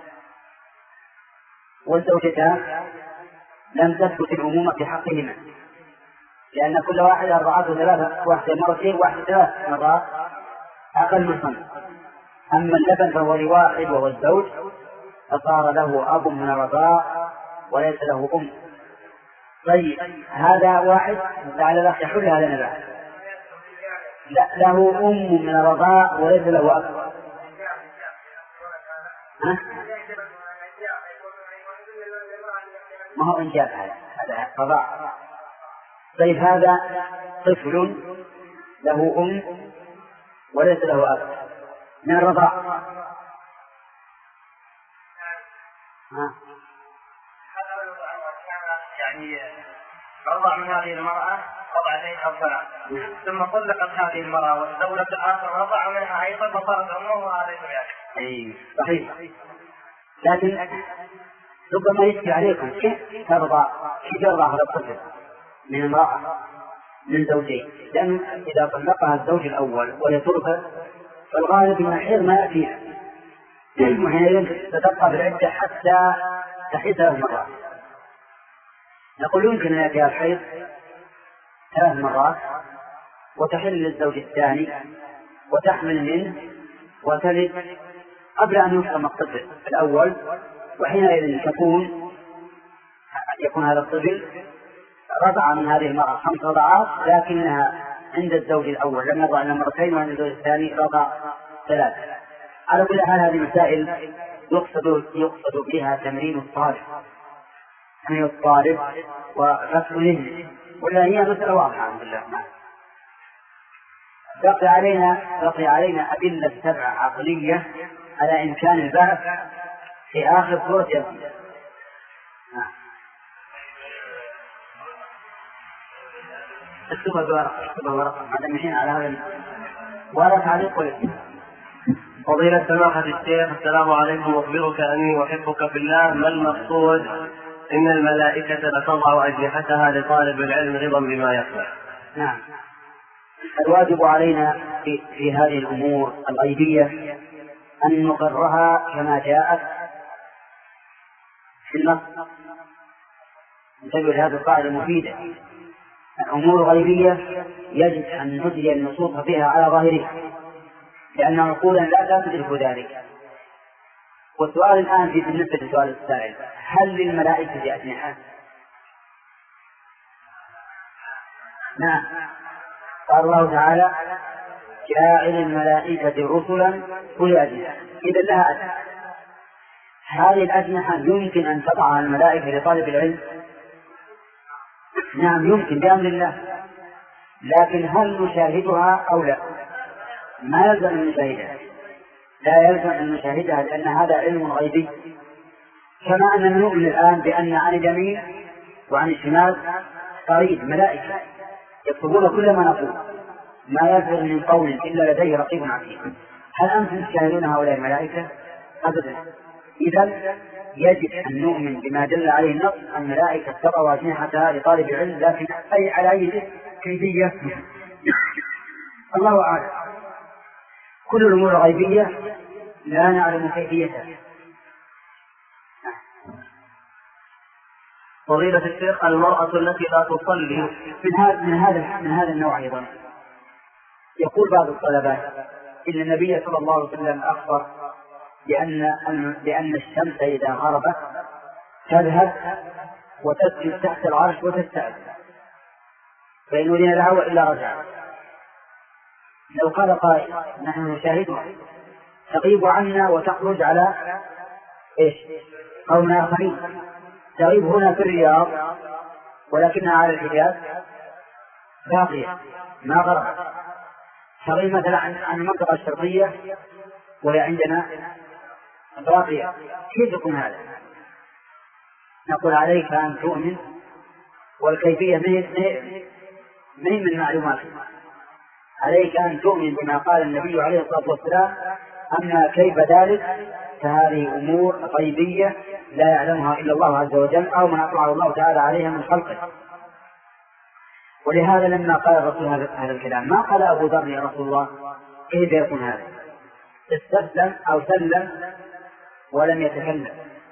والزوجتان لم تثبت الأمومة في حقهما، لأن كل واحد أرضعته ثلاثة، واحدة مرتين واحدة ثلاث مرات أقل من خمس. أما اللبن فهو لواحد وهو الزوج، فصار له أب من الرضاع وليس له أم. طيب، هذا واحد لعل الأخ يحل هذا النزاع. لا، له أم من الرضاع وليس له أب. ها؟ ما هو إنجاب، هذا هذا رضاع. طيب، هذا طفل له أم وليس له أب من الرضاع. يعني رضع من هذه المرأة رضعتين أو ثلاث، ثم طلقت هذه المرأة والدولة الآخر رضع منها أيضا فصارت أمه وهذا يعرف. أي صحيح. لكن ربما يشكي عليكم كيف ترضى كيف يرضى هذا الطفل من امرأة من زوجين، لأن إذا طلقها الزوج الأول وهي تربى فالغالب من الحيض ما يأتيها، وحينئذ تتبقى بالعدة حتى تحيض ثلاث مرات. نقول يمكن أن يأتيها الحيض ثلاث مرات وتحل للزوج الثاني وتحمل منه وتلد قبل أن يفهم الطفل الأول، وحينئذ تكون يكون هذا الطفل رضع من هذه المرأة خمس رضعات، لكنها عند الزوج الأول لم يرضع إلا مرتين، وعند الزوج الثاني رضع ثلاث. على كل حال هذه مسائل يقصد يقصد بها تمرين الطالب تمرين الطالب وفتح ذهنه، ولا هي مسألة واضحة الحمد لله. بقي علينا بقي علينا أدلة سبعة عقلية على إمكان البحث في آخر سورة ياسين. اكتبها بورقة اكتبها بورقة هذا مشين على هذا ورقة عليك ويكتب. فضيلة سماحة الشيخ، السلام عليكم، أخبرك أني أحبك في الله. ما المقصود إن الملائكة لتضع أجنحتها لطالب العلم رضا بما يصنع؟ نعم، الواجب علينا في, في هذه الأمور الغيبية أن نقرها كما جاءت في النص. انتبه هذه القاعدة المفيدة. الأمور الغيبية يجب أن نجري النصوص فيها على ظاهرها، لأن عقولا لا تدرك ذلك. والسؤال الآن في بالنسبة لسؤال السائل: هل للملائكة أجنحة؟ نعم. قال الله تعالى جاعل الملائكة رسلا أولي أجنحة، إذا لها أجنحة. هذه الأجنحة يمكن أن تضعها الملائكة لطالب العلم؟ نعم يمكن بأمر الله، لكن هل نشاهدها أو لا؟ ما يلزم أن نشاهدها، لا يلزم أن نشاهدها، لأن هذا علم غيبي، كما أننا نؤمن الآن بأن عن اليمين وعن الشمال قريب ملائكة يكتبون كل ما نقول، ما يلزم من قول إلا لديه رقيب عتيد. هل أنتم تشاهدون هؤلاء الملائكة؟ أبدا. إذن يجب أن نؤمن بما دل عليه النص أن الملائكة تضع أجنحتها لطالب العلم، لكن أي على أي كيفية الله أعلم. كل الأمور الغيبية لا نعلم كيفيتها. فضيلة الشيخ، المرأة التي لا تصلي من هذا من هذا من هذا النوع أيضا. يقول بعض الطلبة إن النبي صلى الله عليه وسلم أخبر بأن بأن الشمس إذا غربت تذهب وتسجد تحت العرش وتستأذن، فإن أذن لها وإلا رجعت. لو قال قائل نحن نشاهدها تغيب عنا وتخرج على إيش؟ قوم آخرين، تغيب هنا في الرياض ولكنها على الحجاز باقية ما غربت، تغيب مثلا عن المنطقة الشرقية وهي عندنا باقية. كيف يكون هذا؟ نقول عليك أن تؤمن، والكيفية من من معلومات، عليك أن تؤمن بما قال النبي عليه الصلاة والسلام، أما كيف ذلك فهذه أمور غيبية لا يعلمها إلا الله عز وجل أو من أطلع الله تعالى عليها من خلقه. ولهذا لما قال الرسول هذا الكلام ما قال أبو ذر يا رسول الله كيف يكون هذا؟ استسلم أو سلم ولم يتكلم.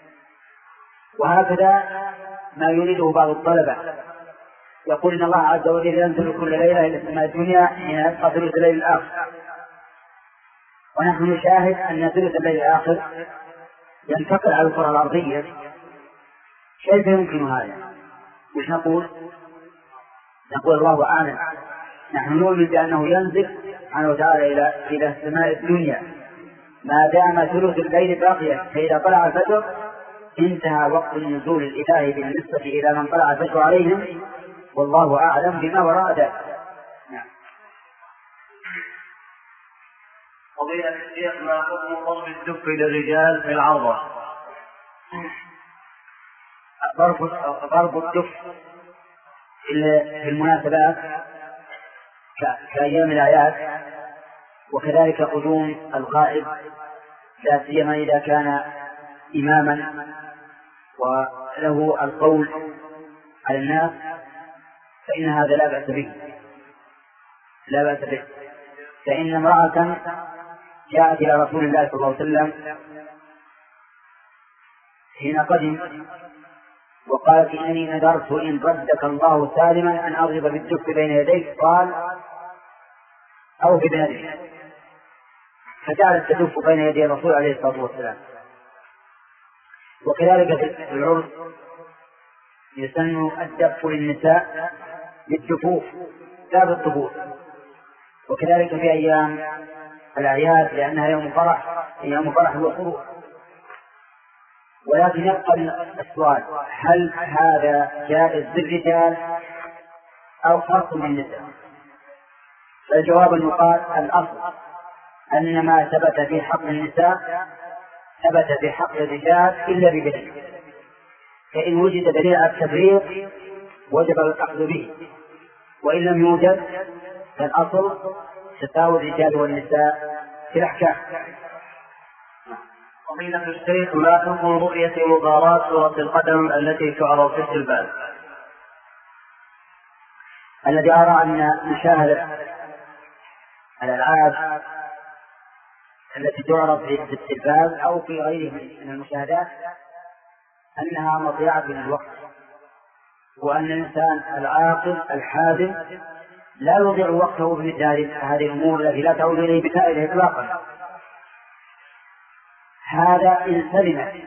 وهكذا ما يريده بعض الطلبة، يقول إن الله عز وجل ينزل كل ليلة إلى السماء الدنيا حين يبقى ثلث الليل الآخر، ونحن نشاهد أن ثلث الليل الآخر ينتقل على الكرة الأرضية. كيف يمكن هذا؟ مش نقول نقول الله أعلم. نحن نؤمن بأنه ينزل سبحانه وتعالى إلى إلى السماء الدنيا ما دام ثلث الليل باقيا، فإذا طلع الفجر انتهى وقت النزول الإلهي بالنسبة إلى من طلع الفجر عليهم، والله أعلم بما وراء ذلك. نعم. فضيلة الشيخ، ما حكم ضرب الدف للرجال في العرضة؟ ضرب الدف في المناسبات كأيام الأعياد، وكذلك قدوم الغائب، لا سيما إذا كان إماما وله القول على الناس، فإن هذا لا بأس به لا بأس به. فإن امرأة جاءت إلى رسول الله صلى الله عليه وسلم حين قدم وقالت إنني نذرت إن ردك الله سالما أن أضرب بالدف بين يديك، قال أو في بنادك، فجعلت تدف بين يدي الرسول عليه الصلاة والسلام. وكذلك في العرس يسن الدف للنساء بالدفوف لا بالطبول، وكذلك في أيام الأعياد لأنها يوم فرح يوم فرح وسرور. ولكن يبقى السؤال، هل هذا جائز للرجال أو خاص بالنساء؟ فالجواب المقال الأصل أن ما ثبت في حق النساء ثبت في حق الرجال إلا بدليل، فإن وجد دليل على التفريق وجب الأخذ به، وإن لم يوجد فالأصل تساوي الرجال والنساء في الأحكام. فضيلة الشيخ، ما حكم رؤية مباراة كرة القدم التي تعرض في التلفاز؟ الذي أرى أن مشاهدة الألعاب التي تعرض في التلفاز أو في غيره من المشاهدات أنها مضيعة للوقت، وأن الإنسان العاقل الحازم لا يضيع وقته بمثل هذه الأمور التي لا تعود إليه بفائدة إطلاقا. هذا إن سلم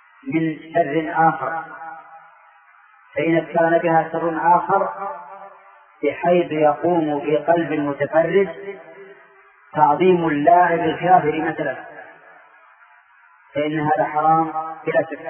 من شر آخر، فإن كان بها شر آخر بحيث يقوم في قلب المتفرج تعظيم اللاعب الكافر مثلا، فإن هذا حرام بلا شك،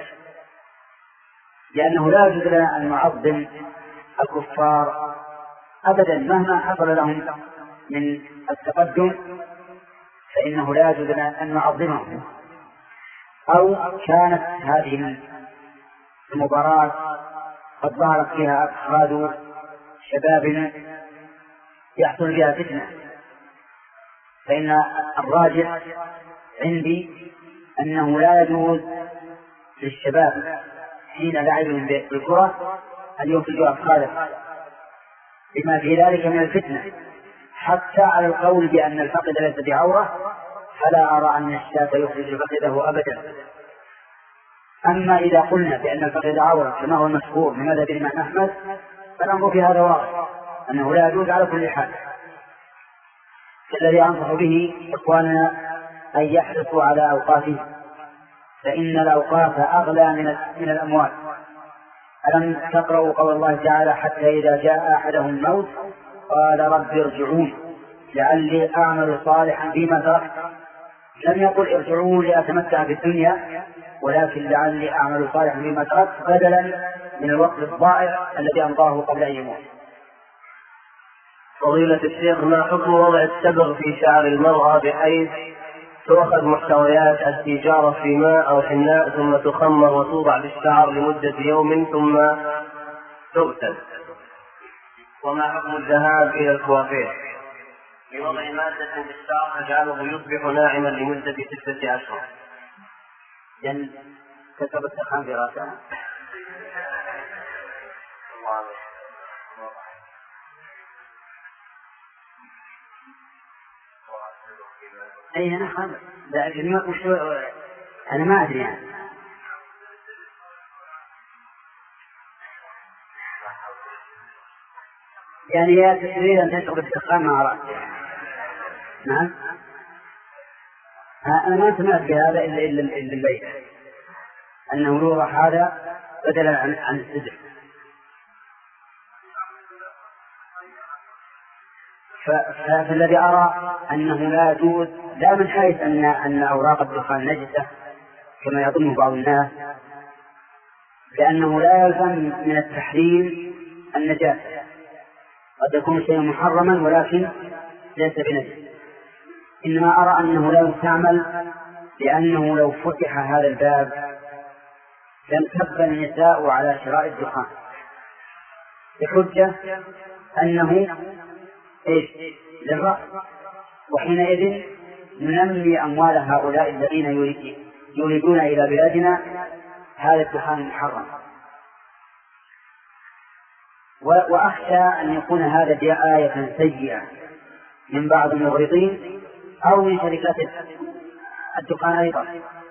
لأنه لا يجوز لنا أن نعظم الكفار أبدا مهما حصل لهم من التقدم، فإنه لا يجوز لنا أن نعظمهم. أو كانت هذه المباراة قد ظهرت فيها أفراد شباب يحصل بها فتنة، فإن الراجح عندي أنه لا يجوز للشباب حين لعبهم بالكرة أن يخرجوا أفرادا بما في ذلك من الفتنة، حتى على القول بأن الفقد ليس بعورة فلا أرى أن الشاب يخرج فقده أبدا. أما إذا قلنا بأن الفقد عورة كما هو المشهور من مذهب الإمام أحمد فالأمر في هذا واضح أنه لا يجوز على كل حال. الذي أنصح به إخواننا أن يحرصوا على أوقاتهم، فإن الأوقات أغلى من الأموال. ألم تقرأوا قول الله تعالى حتى إذا جاء أحدهم الموت قال رب ارجعون لعلي أعمل صالحا فيما تركت، لم يقل ارجعون لأتمتع بالدنيا، ولكن لعلي أعمل صالحا فيما تركت بدلا من الوقت الضائع الذي أمضاه قبل أن يموت. فضيلة الشيخ، ما حكم وضع الصبغ في شعر المرأة بحيث تؤخذ محتويات التجارة في ماء أو حناء ثم تخمر وتوضع بالشعر لمدة يوم ثم تغسل؟ وما حكم الذهاب إلى الكوافير بوضع مادة بالشعر تجعله يصبح ناعما لمدة ستة أشهر؟ لأن كتب السخان في رأسها. أي أنا خالص لكن ما وش أنا ما أدري يعني. يعني هي تريد أن تشغل السخان مع رأسها. نعم أنا ما سمعت بهذا إلا إلا إلا البيت أنه يوضع هذا بدلا عن عن السدر. فالذي أرى أنه لا يجوز، لا من حيث أن أن أوراق الدخان نجسة كما يظنه بعض الناس، لأنه لا يلزم من التحريم النجاسة، قد يكون شيئا محرما ولكن ليس بنجس. إنما أرى أنه لا يستعمل، لأنه لو فتح هذا الباب لانكب النساء على شراء الدخان بحجة أنه إيش للرأس، وحينئذ ننمي أموال هؤلاء الذين يريدون إلى بلادنا هذا الدخان المحرم. وأخشى أن يكون هذا دعاية سيئة من بعض المغرضين أو من شركات الدخان أيضا.